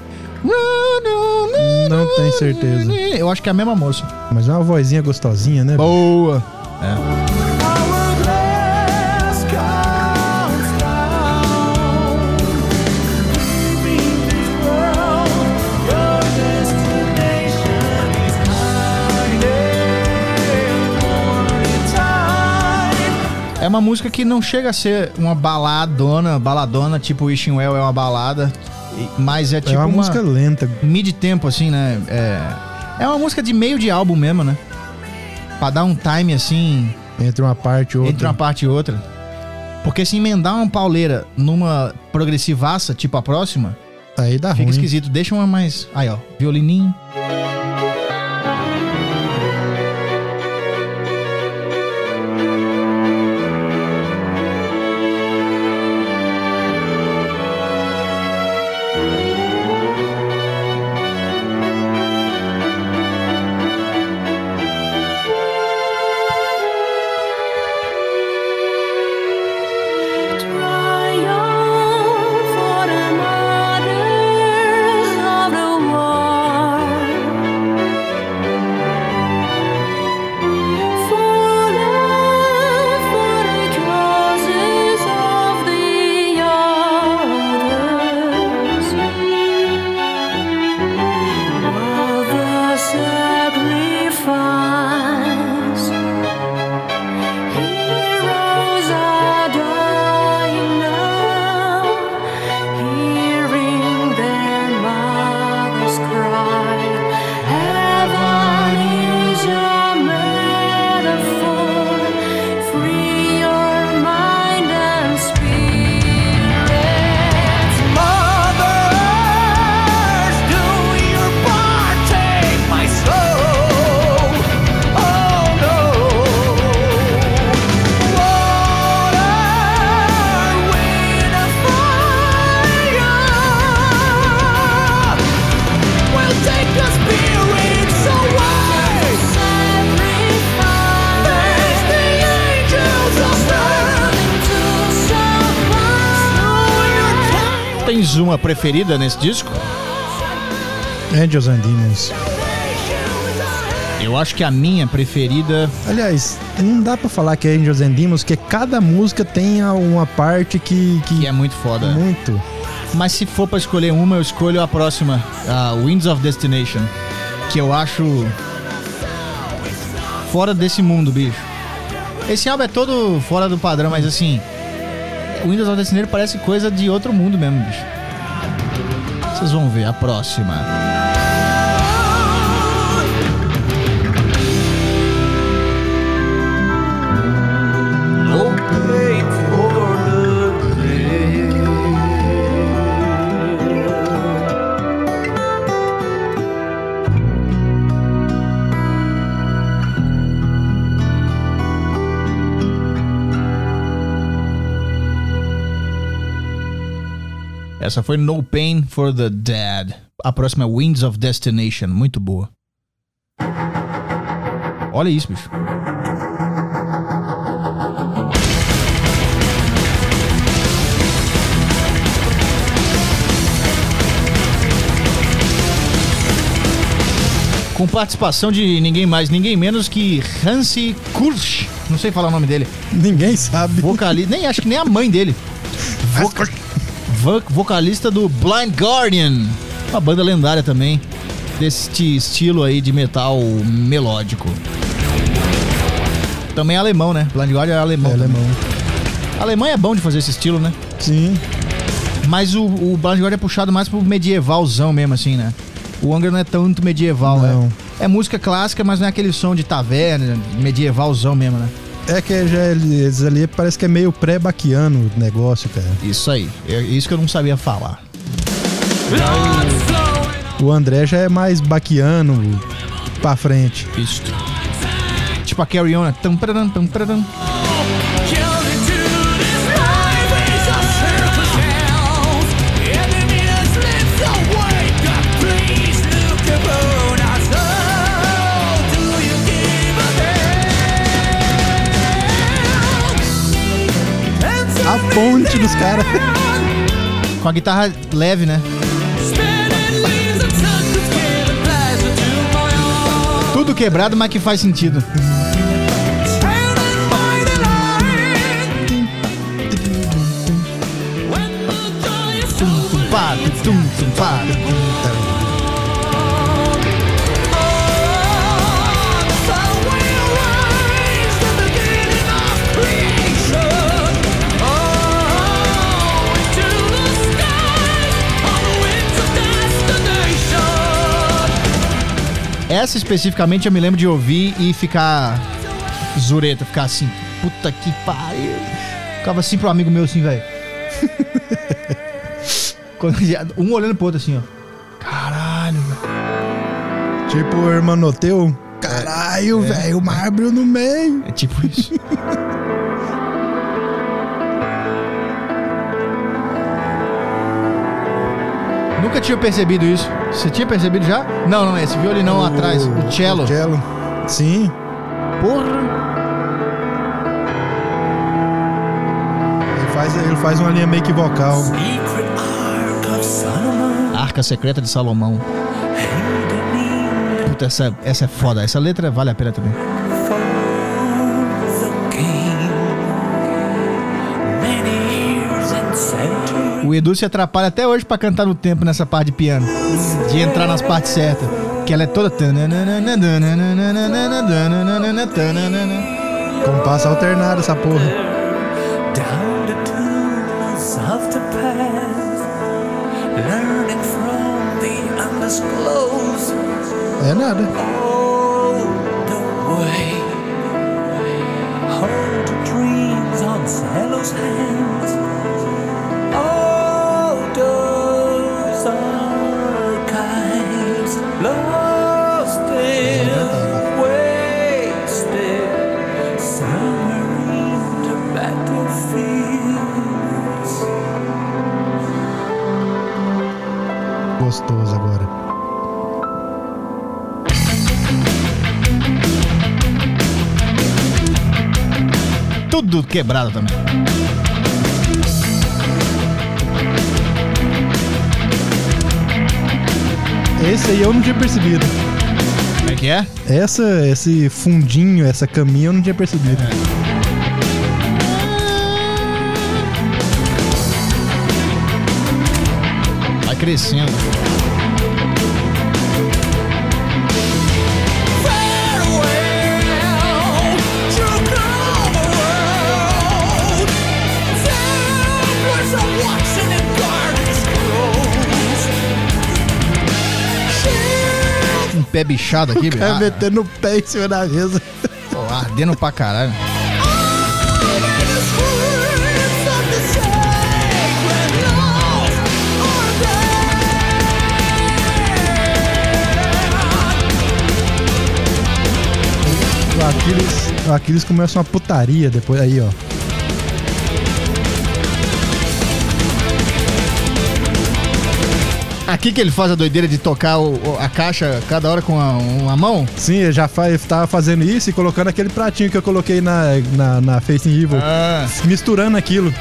Não tenho certeza. Eu acho que é a mesma moça. Mas é uma vozinha gostosinha, né? Boa! É. Our glass comes down. Leaving this world, your destination is hiding for time. É uma música que não chega a ser uma baladona, baladona, tipo Wishing Well é uma balada, mas é tipo É uma, uma música lenta. mid-tempo, assim, né? É, é uma música de meio de álbum mesmo, né? Pra dar um time, assim, Entre uma parte e outra. entre uma parte e outra. Porque se emendar uma pauleira numa progressivaça, tipo a próxima, Aí dá fica ruim. esquisito. Deixa uma mais... Aí, ó, violininho. Triumph mais uma preferida nesse disco? Angels and Demons. Eu acho que a minha preferida... Aliás, não dá pra falar que é Angels and Demons, porque cada música tem uma parte que... Que, que é muito foda. Muito. Mas se for pra escolher uma, eu escolho a próxima, a Winds of Destination, que eu acho fora desse mundo, bicho. Esse álbum é todo fora do padrão, mas assim, Winds of Destination parece coisa de outro mundo mesmo, bicho. Vocês vão ver a próxima. Essa foi No Pain for the Dead. A próxima é Winds of Destination. Muito boa. Olha isso, bicho. Com participação de ninguém mais, ninguém menos que Hansi Kursch. Não sei falar o nome dele. Ninguém sabe. Vocalista, nem acho que nem a mãe dele. Voca... vocalista do Blind Guardian, uma banda lendária também, desse estilo aí de metal melódico. Também é alemão, né? Blind Guardian é alemão. É alemão. A Alemanha é bom de fazer esse estilo, né? Sim. Mas o, o Blind Guardian é puxado mais pro medievalzão mesmo, assim, né? O Angra não é tanto medieval, não. né? É música clássica, mas não é aquele som de taverna, medievalzão mesmo, né? É que já eles ali parece que é meio pré-baquiano o negócio, cara. Isso aí, é isso que eu não sabia falar. O André já é mais baquiano pra frente. Isso. Tipo a Carry On, né? Tum, pararam, tum, pararam. A ponte dos caras. Com a guitarra leve, né? Tudo quebrado, mas que faz sentido. Tum, tum, pá, tum, tum, pá. Essa especificamente eu me lembro de ouvir e ficar zureta, ficar assim, puta que pariu. Ficava assim pro amigo meu assim, velho. Um olhando pro outro assim, ó. Caralho, velho. Tipo o Hermanoteu. Caralho, é, velho, o mar abriu no meio. É tipo isso. Nunca tinha percebido isso. Você tinha percebido já? Não, não, esse violinão o, atrás. O cello. O cello. Sim. Porra. Ele faz, ele faz uma linha meio que vocal. Arca Secreta de Salomão. Puta, essa, essa é foda. Essa letra vale a pena também. O Edu se atrapalha até hoje pra cantar no tempo nessa parte de piano. De entrar nas partes certas. Que ela é toda... Compasso alternado essa porra. É nada. Gostoso agora. Tudo quebrado também. Esse aí eu não tinha percebido. Como é que é? Essa, esse fundinho, essa caminha eu não tinha percebido. É. Vai crescendo. Um pé bichado aqui, É metendo o pé em cima da mesa. Pô, ardendo pra caralho. O Aquiles, o Aquiles começa uma putaria depois aí, ó. Aqui que ele faz a doideira de tocar o, o- a caixa cada hora com a- uma mão? Sim, ele já faz, tava fazendo isso e colocando aquele pratinho que eu coloquei na, na, na Facing Evil. Ah. Misturando aquilo.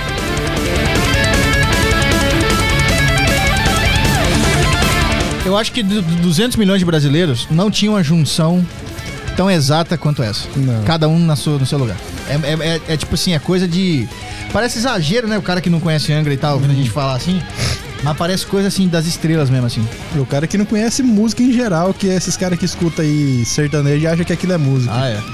Eu acho que de duzentos milhões de brasileiros não tinha uma junção tão exata quanto essa. Não. Cada um na sua, no seu lugar. É, é- é- é tipo assim, é coisa de... Parece exagero, né? O cara que não conhece Angra e tal, ouvindo a gente falar assim. Mas parece coisa assim das estrelas mesmo, assim. O cara que não conhece música em geral, que é esses caras que escutam aí sertanejo e acham que aquilo é música. Ah, é.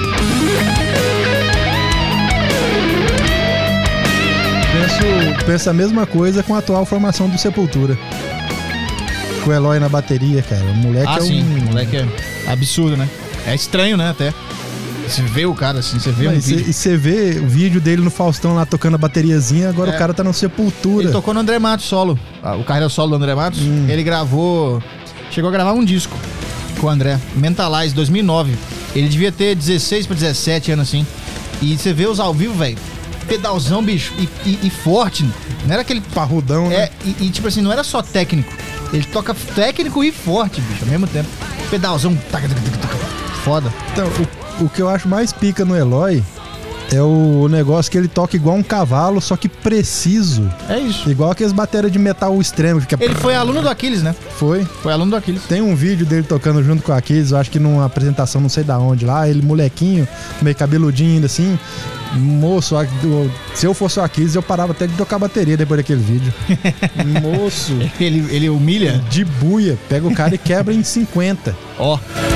Penso, penso a mesma coisa com a atual formação do Sepultura. Com o Eloy na bateria, cara. O moleque Ah, é sim. um... O moleque é absurdo, né? É estranho, né? Até. Você vê o cara assim, você vê um Mas vídeo. E você vê o vídeo dele no Faustão lá tocando a bateriazinha, agora É. o cara tá no Sepultura. Ele tocou no André Matos solo. Ah, O carreira solo do André Matos. Hum. Ele gravou. Chegou a gravar um disco com o André. Mentalize, dois mil e nove. Ele devia ter dezesseis pra dezessete anos assim. E você vê os ao vivo, velho. Pedalzão, bicho. E, e- e forte. Não era aquele. Parrudão, né? É, e, e, tipo assim, não era só técnico. Ele toca técnico e forte, bicho, ao mesmo tempo. Pedalzão. taca, taca, taca, taca. Foda. Então, o, o que eu acho mais pica no Eloy é o negócio que ele toca igual um cavalo, só que preciso. É isso. Igual aqueles baterias de metal extremo. Que fica... Ele foi aluno do Aquiles, né? Foi. Foi aluno do Aquiles. Tem um vídeo dele tocando junto com o Aquiles, eu acho que numa apresentação não sei da onde lá, ele molequinho, meio cabeludinho ainda assim. Moço, a- do- se eu fosse o Aquiles, eu parava até de tocar bateria depois daquele vídeo. Moço, Ele, ele humilha. de buia, pega o cara e quebra em cinquenta. Ó.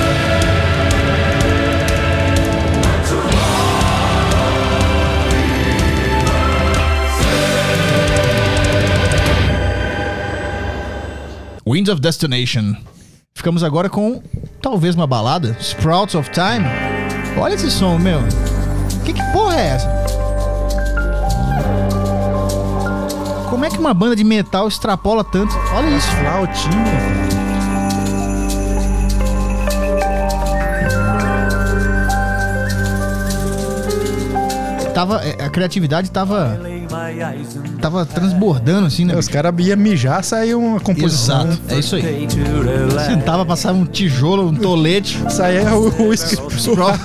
Winds of Destination. Ficamos agora com talvez uma balada, Sprouts of Time. Olha esse som, meu. Que que porra é essa? Como é que uma banda de metal extrapola tanto? Olha isso. Flautinha. Tava, é, a criatividade tava tava transbordando assim, né? Os caras iam mijar, saiu uma composição. Exato, é isso aí. Sentava, passava um tijolo, um tolete. Saía o, o, Sprout.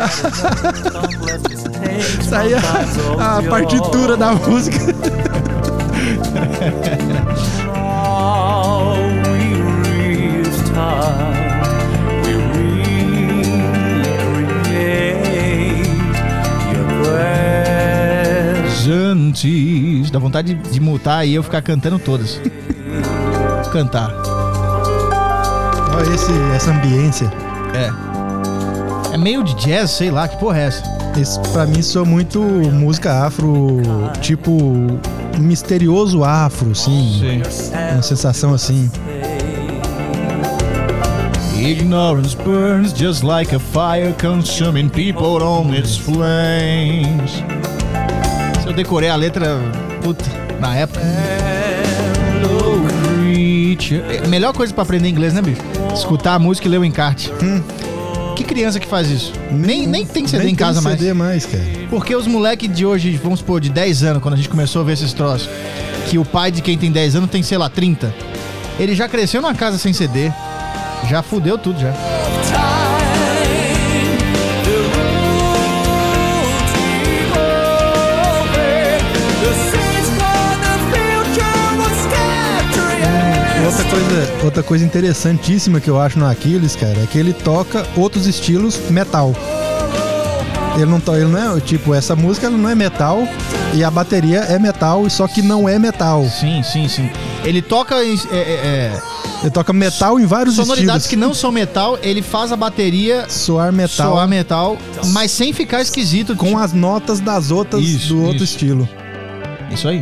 saía a partitura da música. Antes. Dá vontade de, de multar e eu ficar cantando todas. Cantar. Olha esse, essa ambiência. É. É meio de jazz, sei lá, que porra é essa? Isso pra mim soa muito música afro, tipo misterioso afro, assim. Uma sensação assim. Ignorance burns just like a fire consuming people on its flames. Se eu decorei a letra, puta, na época. Hello, creature. É a melhor coisa pra aprender inglês, né, bicho? Escutar a música e ler o encarte. Hum. Que criança que faz isso? Nem, nem tem C D Nem em casa tem mais. C D mais, cara. Porque os moleques de hoje, vamos supor, de dez anos, quando a gente começou a ver esses troços, que o pai de quem tem dez anos tem, sei lá, trinta. Ele já cresceu numa casa sem C D. Já fudeu tudo, já. Outra coisa, outra coisa interessantíssima que eu acho no Aquiles, cara, é que ele toca outros estilos metal. Ele não, to, ele não é, tipo, essa música ela não é metal e a bateria é metal, só que não é metal. Sim, sim, sim. Ele toca... É, é, é... Ele toca metal em vários sonoridades estilos. que não são metal, ele faz a bateria soar metal, soar metal, mas sem ficar esquisito. Com as notas das outras isso, do outro isso. estilo. Isso aí.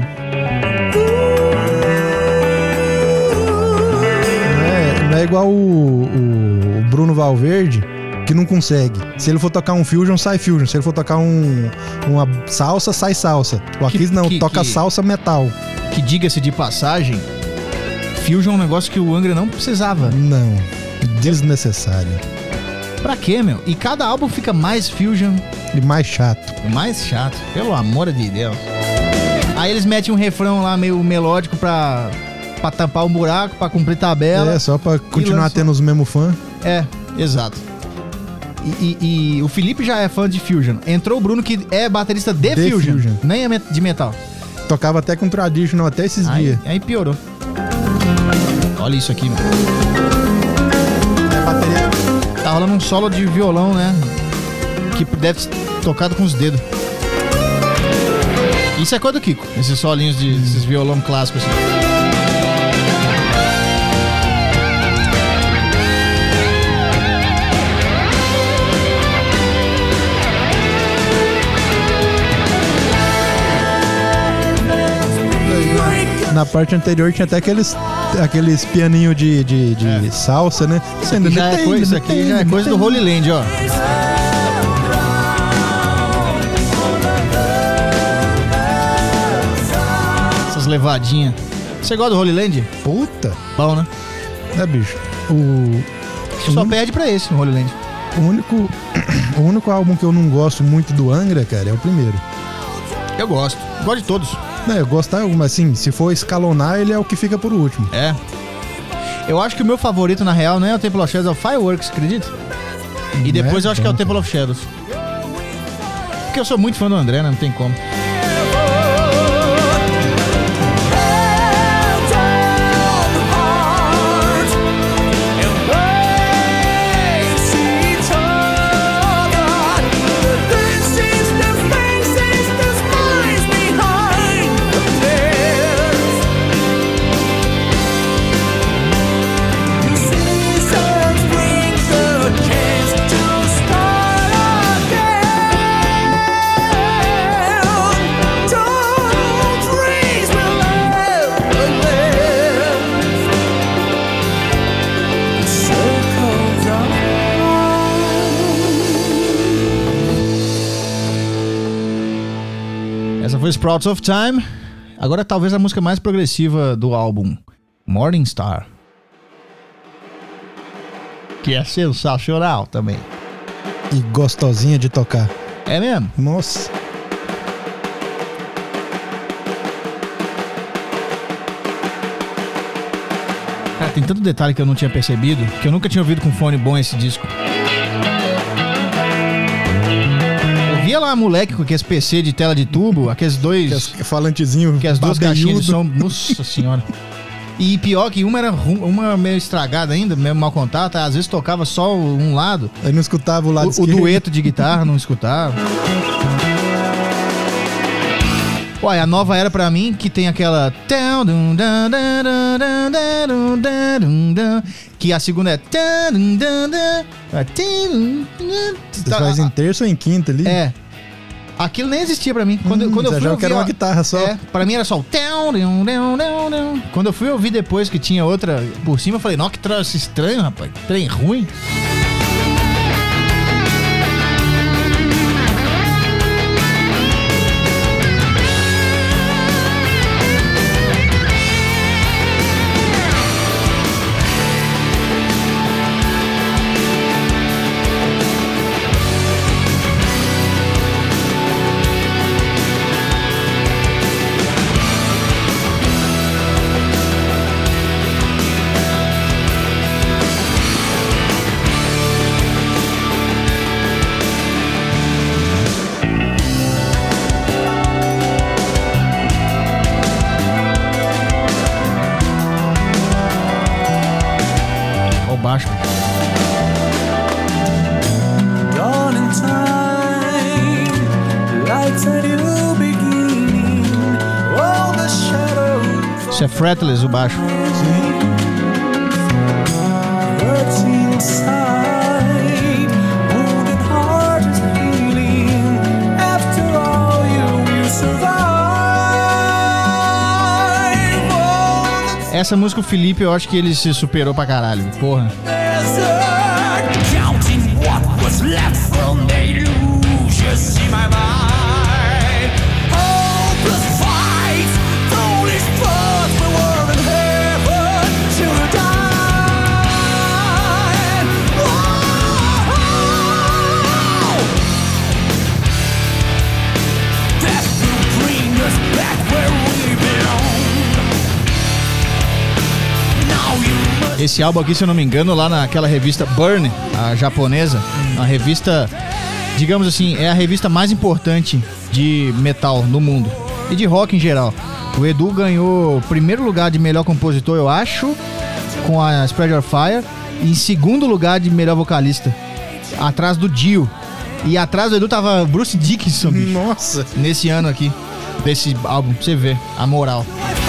Não é, não é igual o, o Bruno Valverde, que não consegue. Se ele for tocar um fusion, sai fusion. Se ele for tocar um, uma salsa, sai salsa. O Aquiles não, que, toca que, salsa metal. Que diga-se de passagem, fusion é um negócio que o Angra não precisava. Não, desnecessário. Pra quê, meu? E cada álbum fica mais fusion. E mais chato. Mais chato, pelo amor de Deus. Aí eles metem um refrão lá meio melódico pra, pra tampar um buraco, pra cumprir tabela. É, só pra continuar lançou. tendo os mesmos fãs. É, exato. E, e, e o Felipe já é fã de fusion. Entrou o Bruno, que é baterista de, De fusion, fusion. nem é de metal. Tocava até com traditional até esses Aí, dias. aí piorou. Olha isso aqui, meu. É bateria. Tá rolando um solo de violão, né? Que deve ser tocado com os dedos. Isso é coisa do Kiko, esses solinhos de esses violão clássicos assim. Na parte anterior tinha até aqueles, aqueles pianinho de, de, de É. salsa, né? Isso aqui já é coisa, isso aqui já é coisa do Holy Land, ó. Essas levadinhas. Você gosta do Holy Land? Puta. Bom, né? É, bicho. O, Só Uhum. perde pra esse, o Holy Land. o, único, o único álbum que eu não gosto muito do Angra, cara, é o primeiro. Eu gosto. Gosto de todos. É, eu gostar, mas assim, se for escalonar, ele é o que fica por último. É. Eu acho que o meu favorito, na real, não é o Temple of Shadows, é o Fireworks, acredita? E depois é eu acho que é o bom, Temple of Shadows. Porque eu sou muito fã do André, né? Não tem como. Essa foi Sprouts of Time. Agora talvez a música mais progressiva do álbum, Morning Star. Que é sensacional também. E gostosinha de tocar. É mesmo? Nossa. Cara, tem tanto detalhe que eu não tinha percebido, que eu nunca tinha ouvido com fone bom esse disco. Eu via lá, moleque, com aqueles P C de tela de tubo, aqueles dois... Que as, falantezinho. Que as duas babeiudo. caixinhas de som... Nossa senhora. E pior que uma era ru- uma meio estragada ainda, meio mal contato, às vezes tocava só um lado. Aí não escutava o lado O, o esquerdo. dueto de guitarra não escutava. Olha, a nova era pra mim que tem aquela... Que a segunda é... Você faz em terça ou em quinta ali? É. Aquilo nem existia pra mim. Quando, Hum, quando eu você fui achava ouvir, que era uma ó, guitarra só. É, pra mim era só o... Quando eu fui ouvir depois que tinha outra por cima, eu falei, nossa, que troço estranho, rapaz. Trem ruim. Isso é fretless, o baixo. Essa música, o Felipe, eu acho que ele se superou pra caralho. Porra. Esse álbum aqui, se eu não me engano, lá naquela revista Burn, a japonesa, uma revista, digamos assim, é a revista mais importante de metal no mundo e de rock em geral. O Edu ganhou primeiro lugar de melhor compositor, eu acho, com a Spread Your Fire, e em segundo lugar de melhor vocalista, atrás do Dio. E atrás do Edu tava Bruce Dickinson, bicho. Nossa! Nesse ano aqui, desse álbum, pra você ver a moral.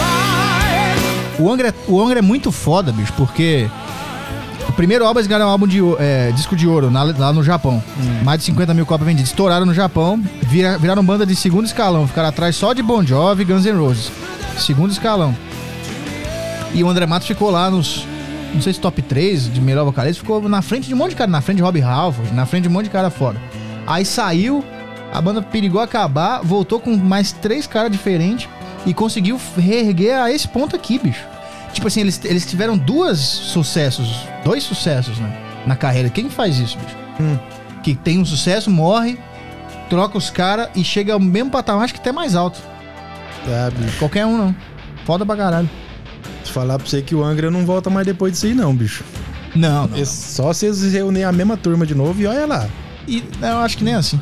O Angra, o Angra é muito foda, bicho, porque o primeiro álbum eles ganharam um álbum de é, disco de ouro na, lá no Japão. Hum. Mais de cinquenta mil cópias vendidas. Estouraram no Japão, vira, viraram banda de segundo escalão. Ficaram atrás só de Bon Jovi e Guns N' Roses. Segundo escalão. E o André Matos ficou lá nos, não sei se top três de melhor vocalista. Ficou na frente de um monte de cara, na frente de Robbie Halford, na frente de um monte de cara foda. Aí saiu, a banda perigou acabar, voltou com mais três caras diferentes. E conseguiu reerguer a esse ponto aqui, bicho. Tipo assim, eles, eles tiveram duas sucessos, dois sucessos, né, na carreira. Quem faz isso, bicho? Hum. Que tem um sucesso, morre, troca os caras e chega ao mesmo patamar, acho que até mais alto. Tá, bicho. Qualquer um, não. Foda pra caralho. Se falar pra você que o Angra não volta mais depois disso aí, não, bicho. Não, não. É só se eles reunirem a mesma turma de novo e olha lá. E eu acho que nem assim.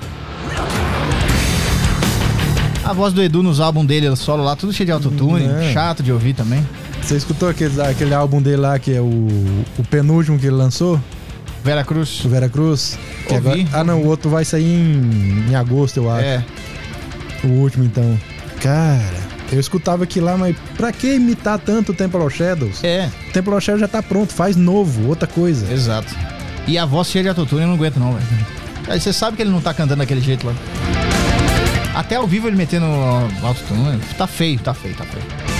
A voz do Edu nos álbuns dele, solo lá, tudo cheio de autotune, é. Chato de ouvir também. Você escutou aquele, aquele álbum dele lá, que é o, o penúltimo que ele lançou? Vera Cruz. O Vera Cruz. Que agora, ah, não, o outro vai sair em, em agosto, eu acho. É. O último, então. Cara, eu escutava aquilo lá, mas pra que imitar tanto o Temple of Shadows? É. O Temple of Shadows já tá pronto, faz novo, outra coisa. Exato. E a voz cheia de autotune eu não aguento não, velho. Aí você sabe que ele não tá cantando daquele jeito lá. Até ao vivo ele metendo autotune. Tá feio, tá feio, tá feio.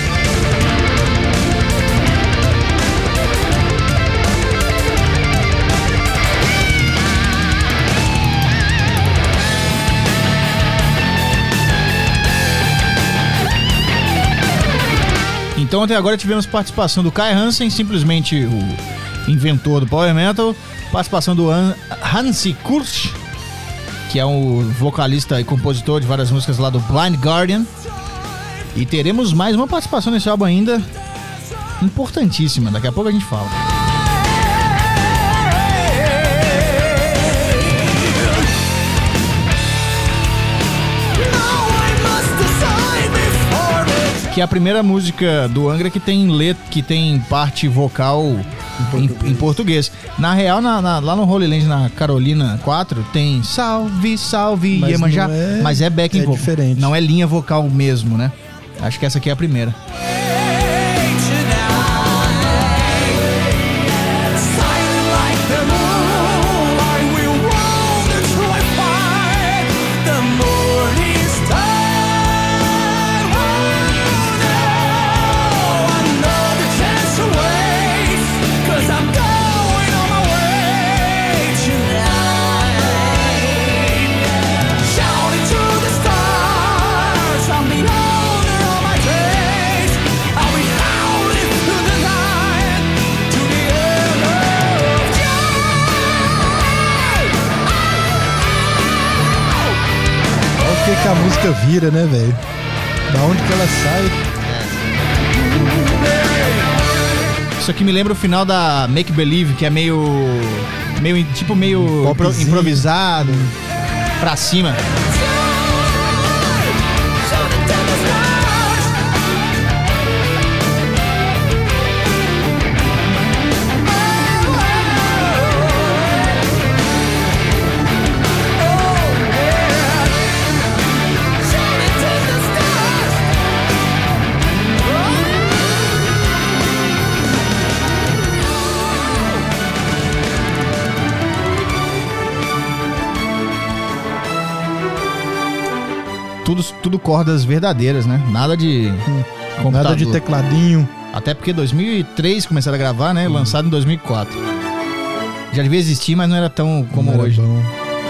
Então até agora tivemos participação do Kai Hansen, simplesmente o inventor do Power Metal. Participação do Hansi Kursch, que é um vocalista e compositor de várias músicas lá do Blind Guardian. E teremos mais uma participação nesse álbum ainda, importantíssima, daqui a pouco a gente fala. Que é a primeira música do Angra que tem letra, que tem parte vocal em português. Em, em português. Na real, na, na, lá no Holy Land, na Carolina quatro, tem salve, salve, mas Iemanjá, é, mas é backing é vocal. Diferente. Não é linha vocal mesmo, né? Acho que essa aqui é a primeira. Que a música vira, né, velho? Da onde que ela sai? Isso aqui me lembra o final da Make Believe, que é meio, meio tipo meio impro, improvisado, pra cima. tudo cordas verdadeiras, né? Nada de Hum. computador. Nada de tecladinho. Até porque dois mil e três começaram a gravar, né? Lançado em dois mil e quatro. Já devia existir, mas não era tão como Não era hoje. bom.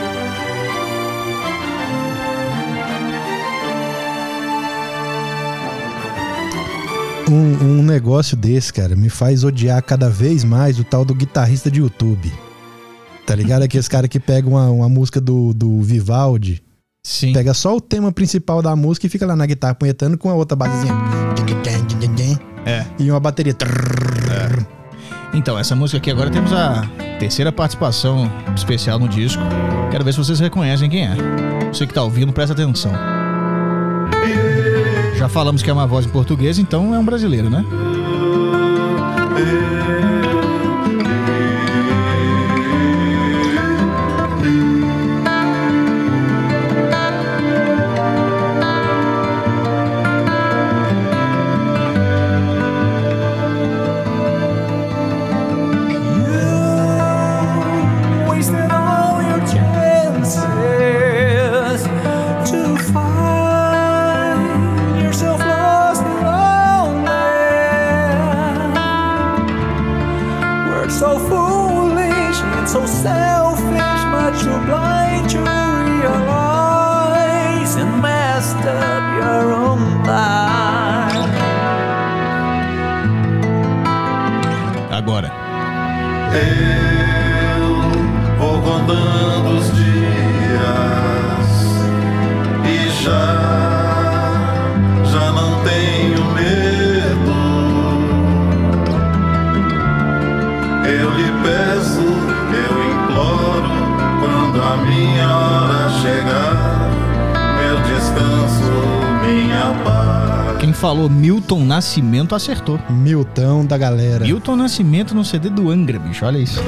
Um, um negócio desse, cara, me faz odiar cada vez mais o tal do guitarrista de YouTube. Tá ligado? Aqueles caras que pegam uma, uma música do, do Vivaldi, Sim. pega só o tema principal da música e fica lá na guitarra punhetando com a outra basezinha. É. E uma bateria. Então, essa música aqui agora temos a terceira participação especial no disco. Quero ver se vocês reconhecem quem é. Você que tá ouvindo, presta atenção. Já falamos que é uma voz em português, então é um brasileiro, né? Wasted all your chances to find yourself lost and lonely. We're so foolish and so selfish, but you're blind to realize and messed up your own life. Agora. Eu vou contando os dias e já, já não tenho medo. Eu lhe peço, eu imploro, quando a minha hora chegar, meu descanso, minha paz. Quem falou Milton Nascimento acertou. Milton da galera. Milton Nascimento no C D do Angra, bicho, olha isso.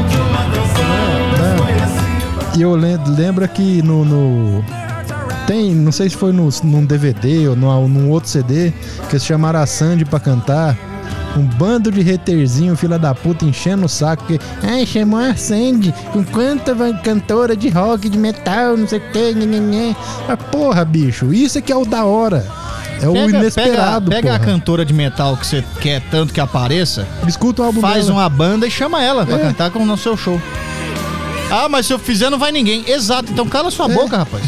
E eu lem- lembro que no, no- tem, não sei se foi no, num D V D ou no, num outro C D, que eles chamaram a Sandy pra cantar. Um bando de haterzinho, filha da puta, enchendo o saco. Que, ai, chamou a Sandy, com quanta va- cantora de rock, de metal, não sei o que, nhenhenhen. Ah, porra, bicho, isso é que é o da hora. É o inesperado, pega, pega a porra. cantora de metal que você quer tanto que apareça, Escuta o álbum faz dela. uma banda e chama ela pra É. cantar com no seu show. Ah, mas se eu fizer não vai ninguém. Exato, então cala sua É. boca, rapaz.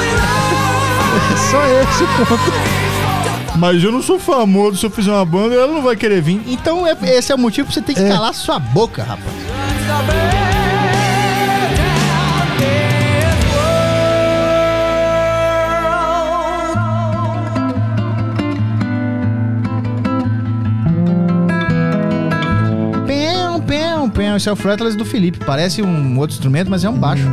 Só esse o ponto. Mas eu não sou famoso, se eu fizer uma banda ela não vai querer vir. Então é- esse é o motivo pra você ter que É. calar sua boca, rapaz. Pão, pão, pão. Esse é o fretless do Felipe. Parece um outro instrumento, mas é um baixo.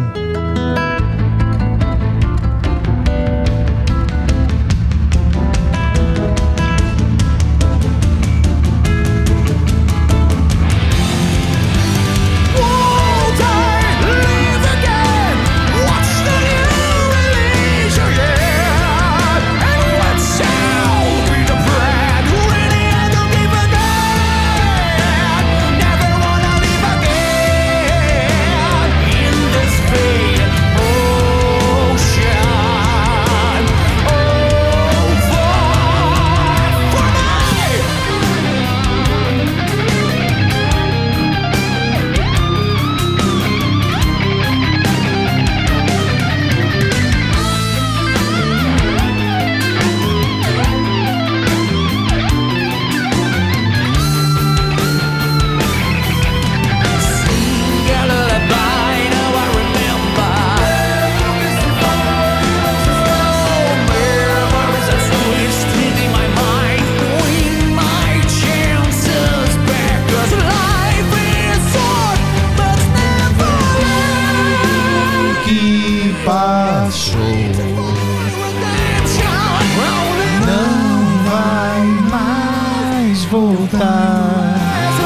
voltar.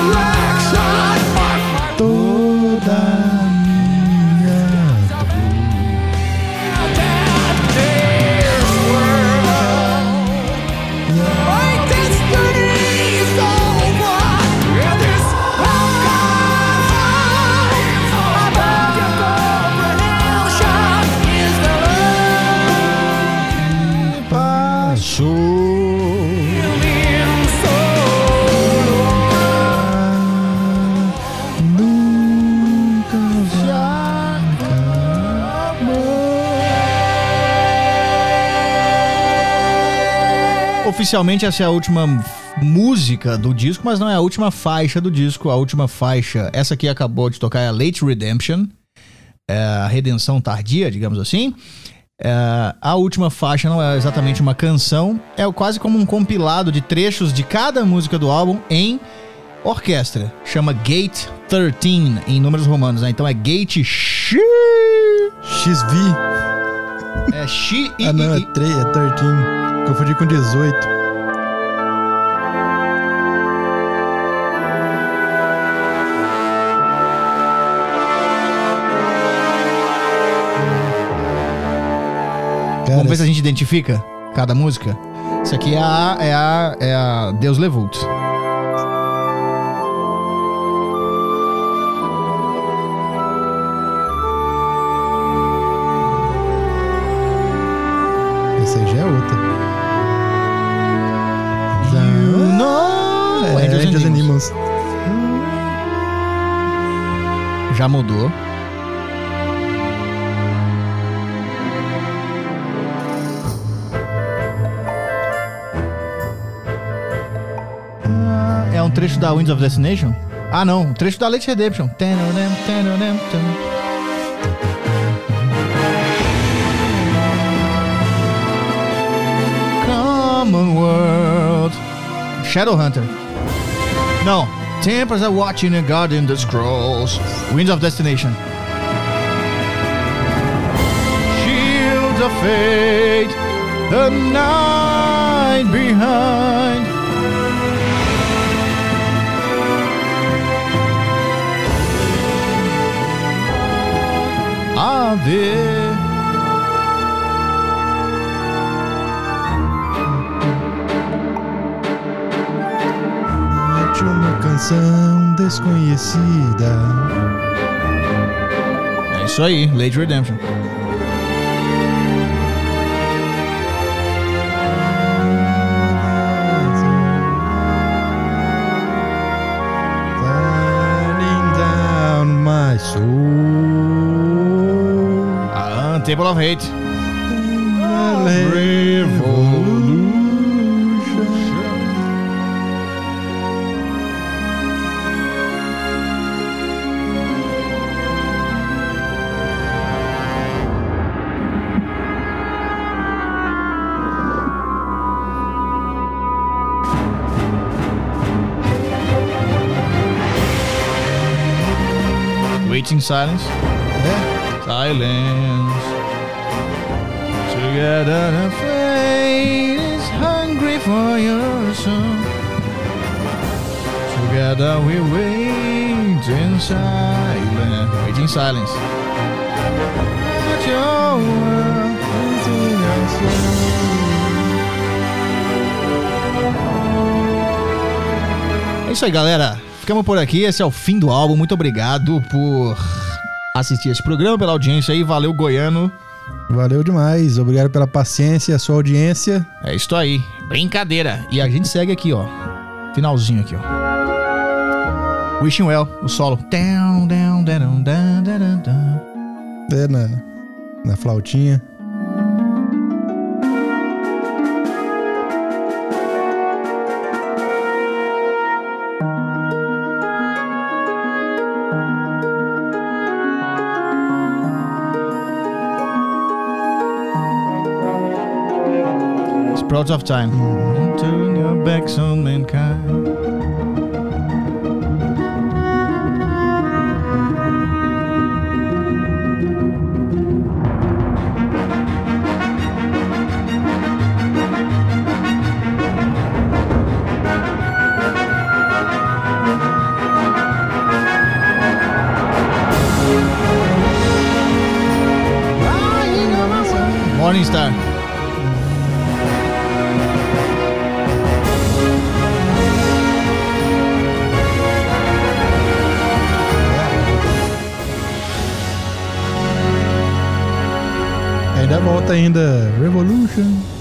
Toda minha Nunca Oficialmente essa é a última música do disco, mas não é a última faixa do disco. A última faixa, essa aqui acabou de tocar, é a Late Redemption, é a redenção tardia, digamos assim. É, a última faixa não é exatamente uma canção, é quase como um compilado de trechos de cada música do álbum em orquestra. Chama Gate treze em números romanos, né? Então é Gate X. X V. É X. Ah, não, é três, é treze. Confundi com dezoito. Cara, vamos ver se a gente identifica cada música. Isso aqui é a, é a, é a Deus Levult. Essa aí já é outra. Já... You know... É, Angels and Angels and Demons. Demons. Já mudou. É um trecho da Winds of Destination? Ah, não. Um trecho da Late Redemption. Common World. Shadowhunter. Não. Tempers are watching a garden that scrolls. Winds of Destination. Shields of Fate. The night behind. A ver. De uma canção desconhecida. É isso aí, Late Redemption. Turning down my soul. Ah, Table of Hate. Revolution. Waiting Silence. É? Silence. Together the fate is hungry for your soul. Together we wait in silence. Wait in silence. But your world is in your soul. É isso aí, galera. Ficamos por aqui. Esse é o fim do álbum. Muito obrigado por assistir esse programa, pela audiência aí. Valeu, Goiano. Valeu demais. Obrigado pela paciência, a sua audiência. É isso aí. Brincadeira. E a gente segue aqui, ó. Finalzinho aqui, ó. Wishing Well, o solo. Down, down, down, down, down, down. É, na, na flautinha. Sprouts of Time. Turn your backs on mankind. Morning Star. Ainda volta ainda Revolution.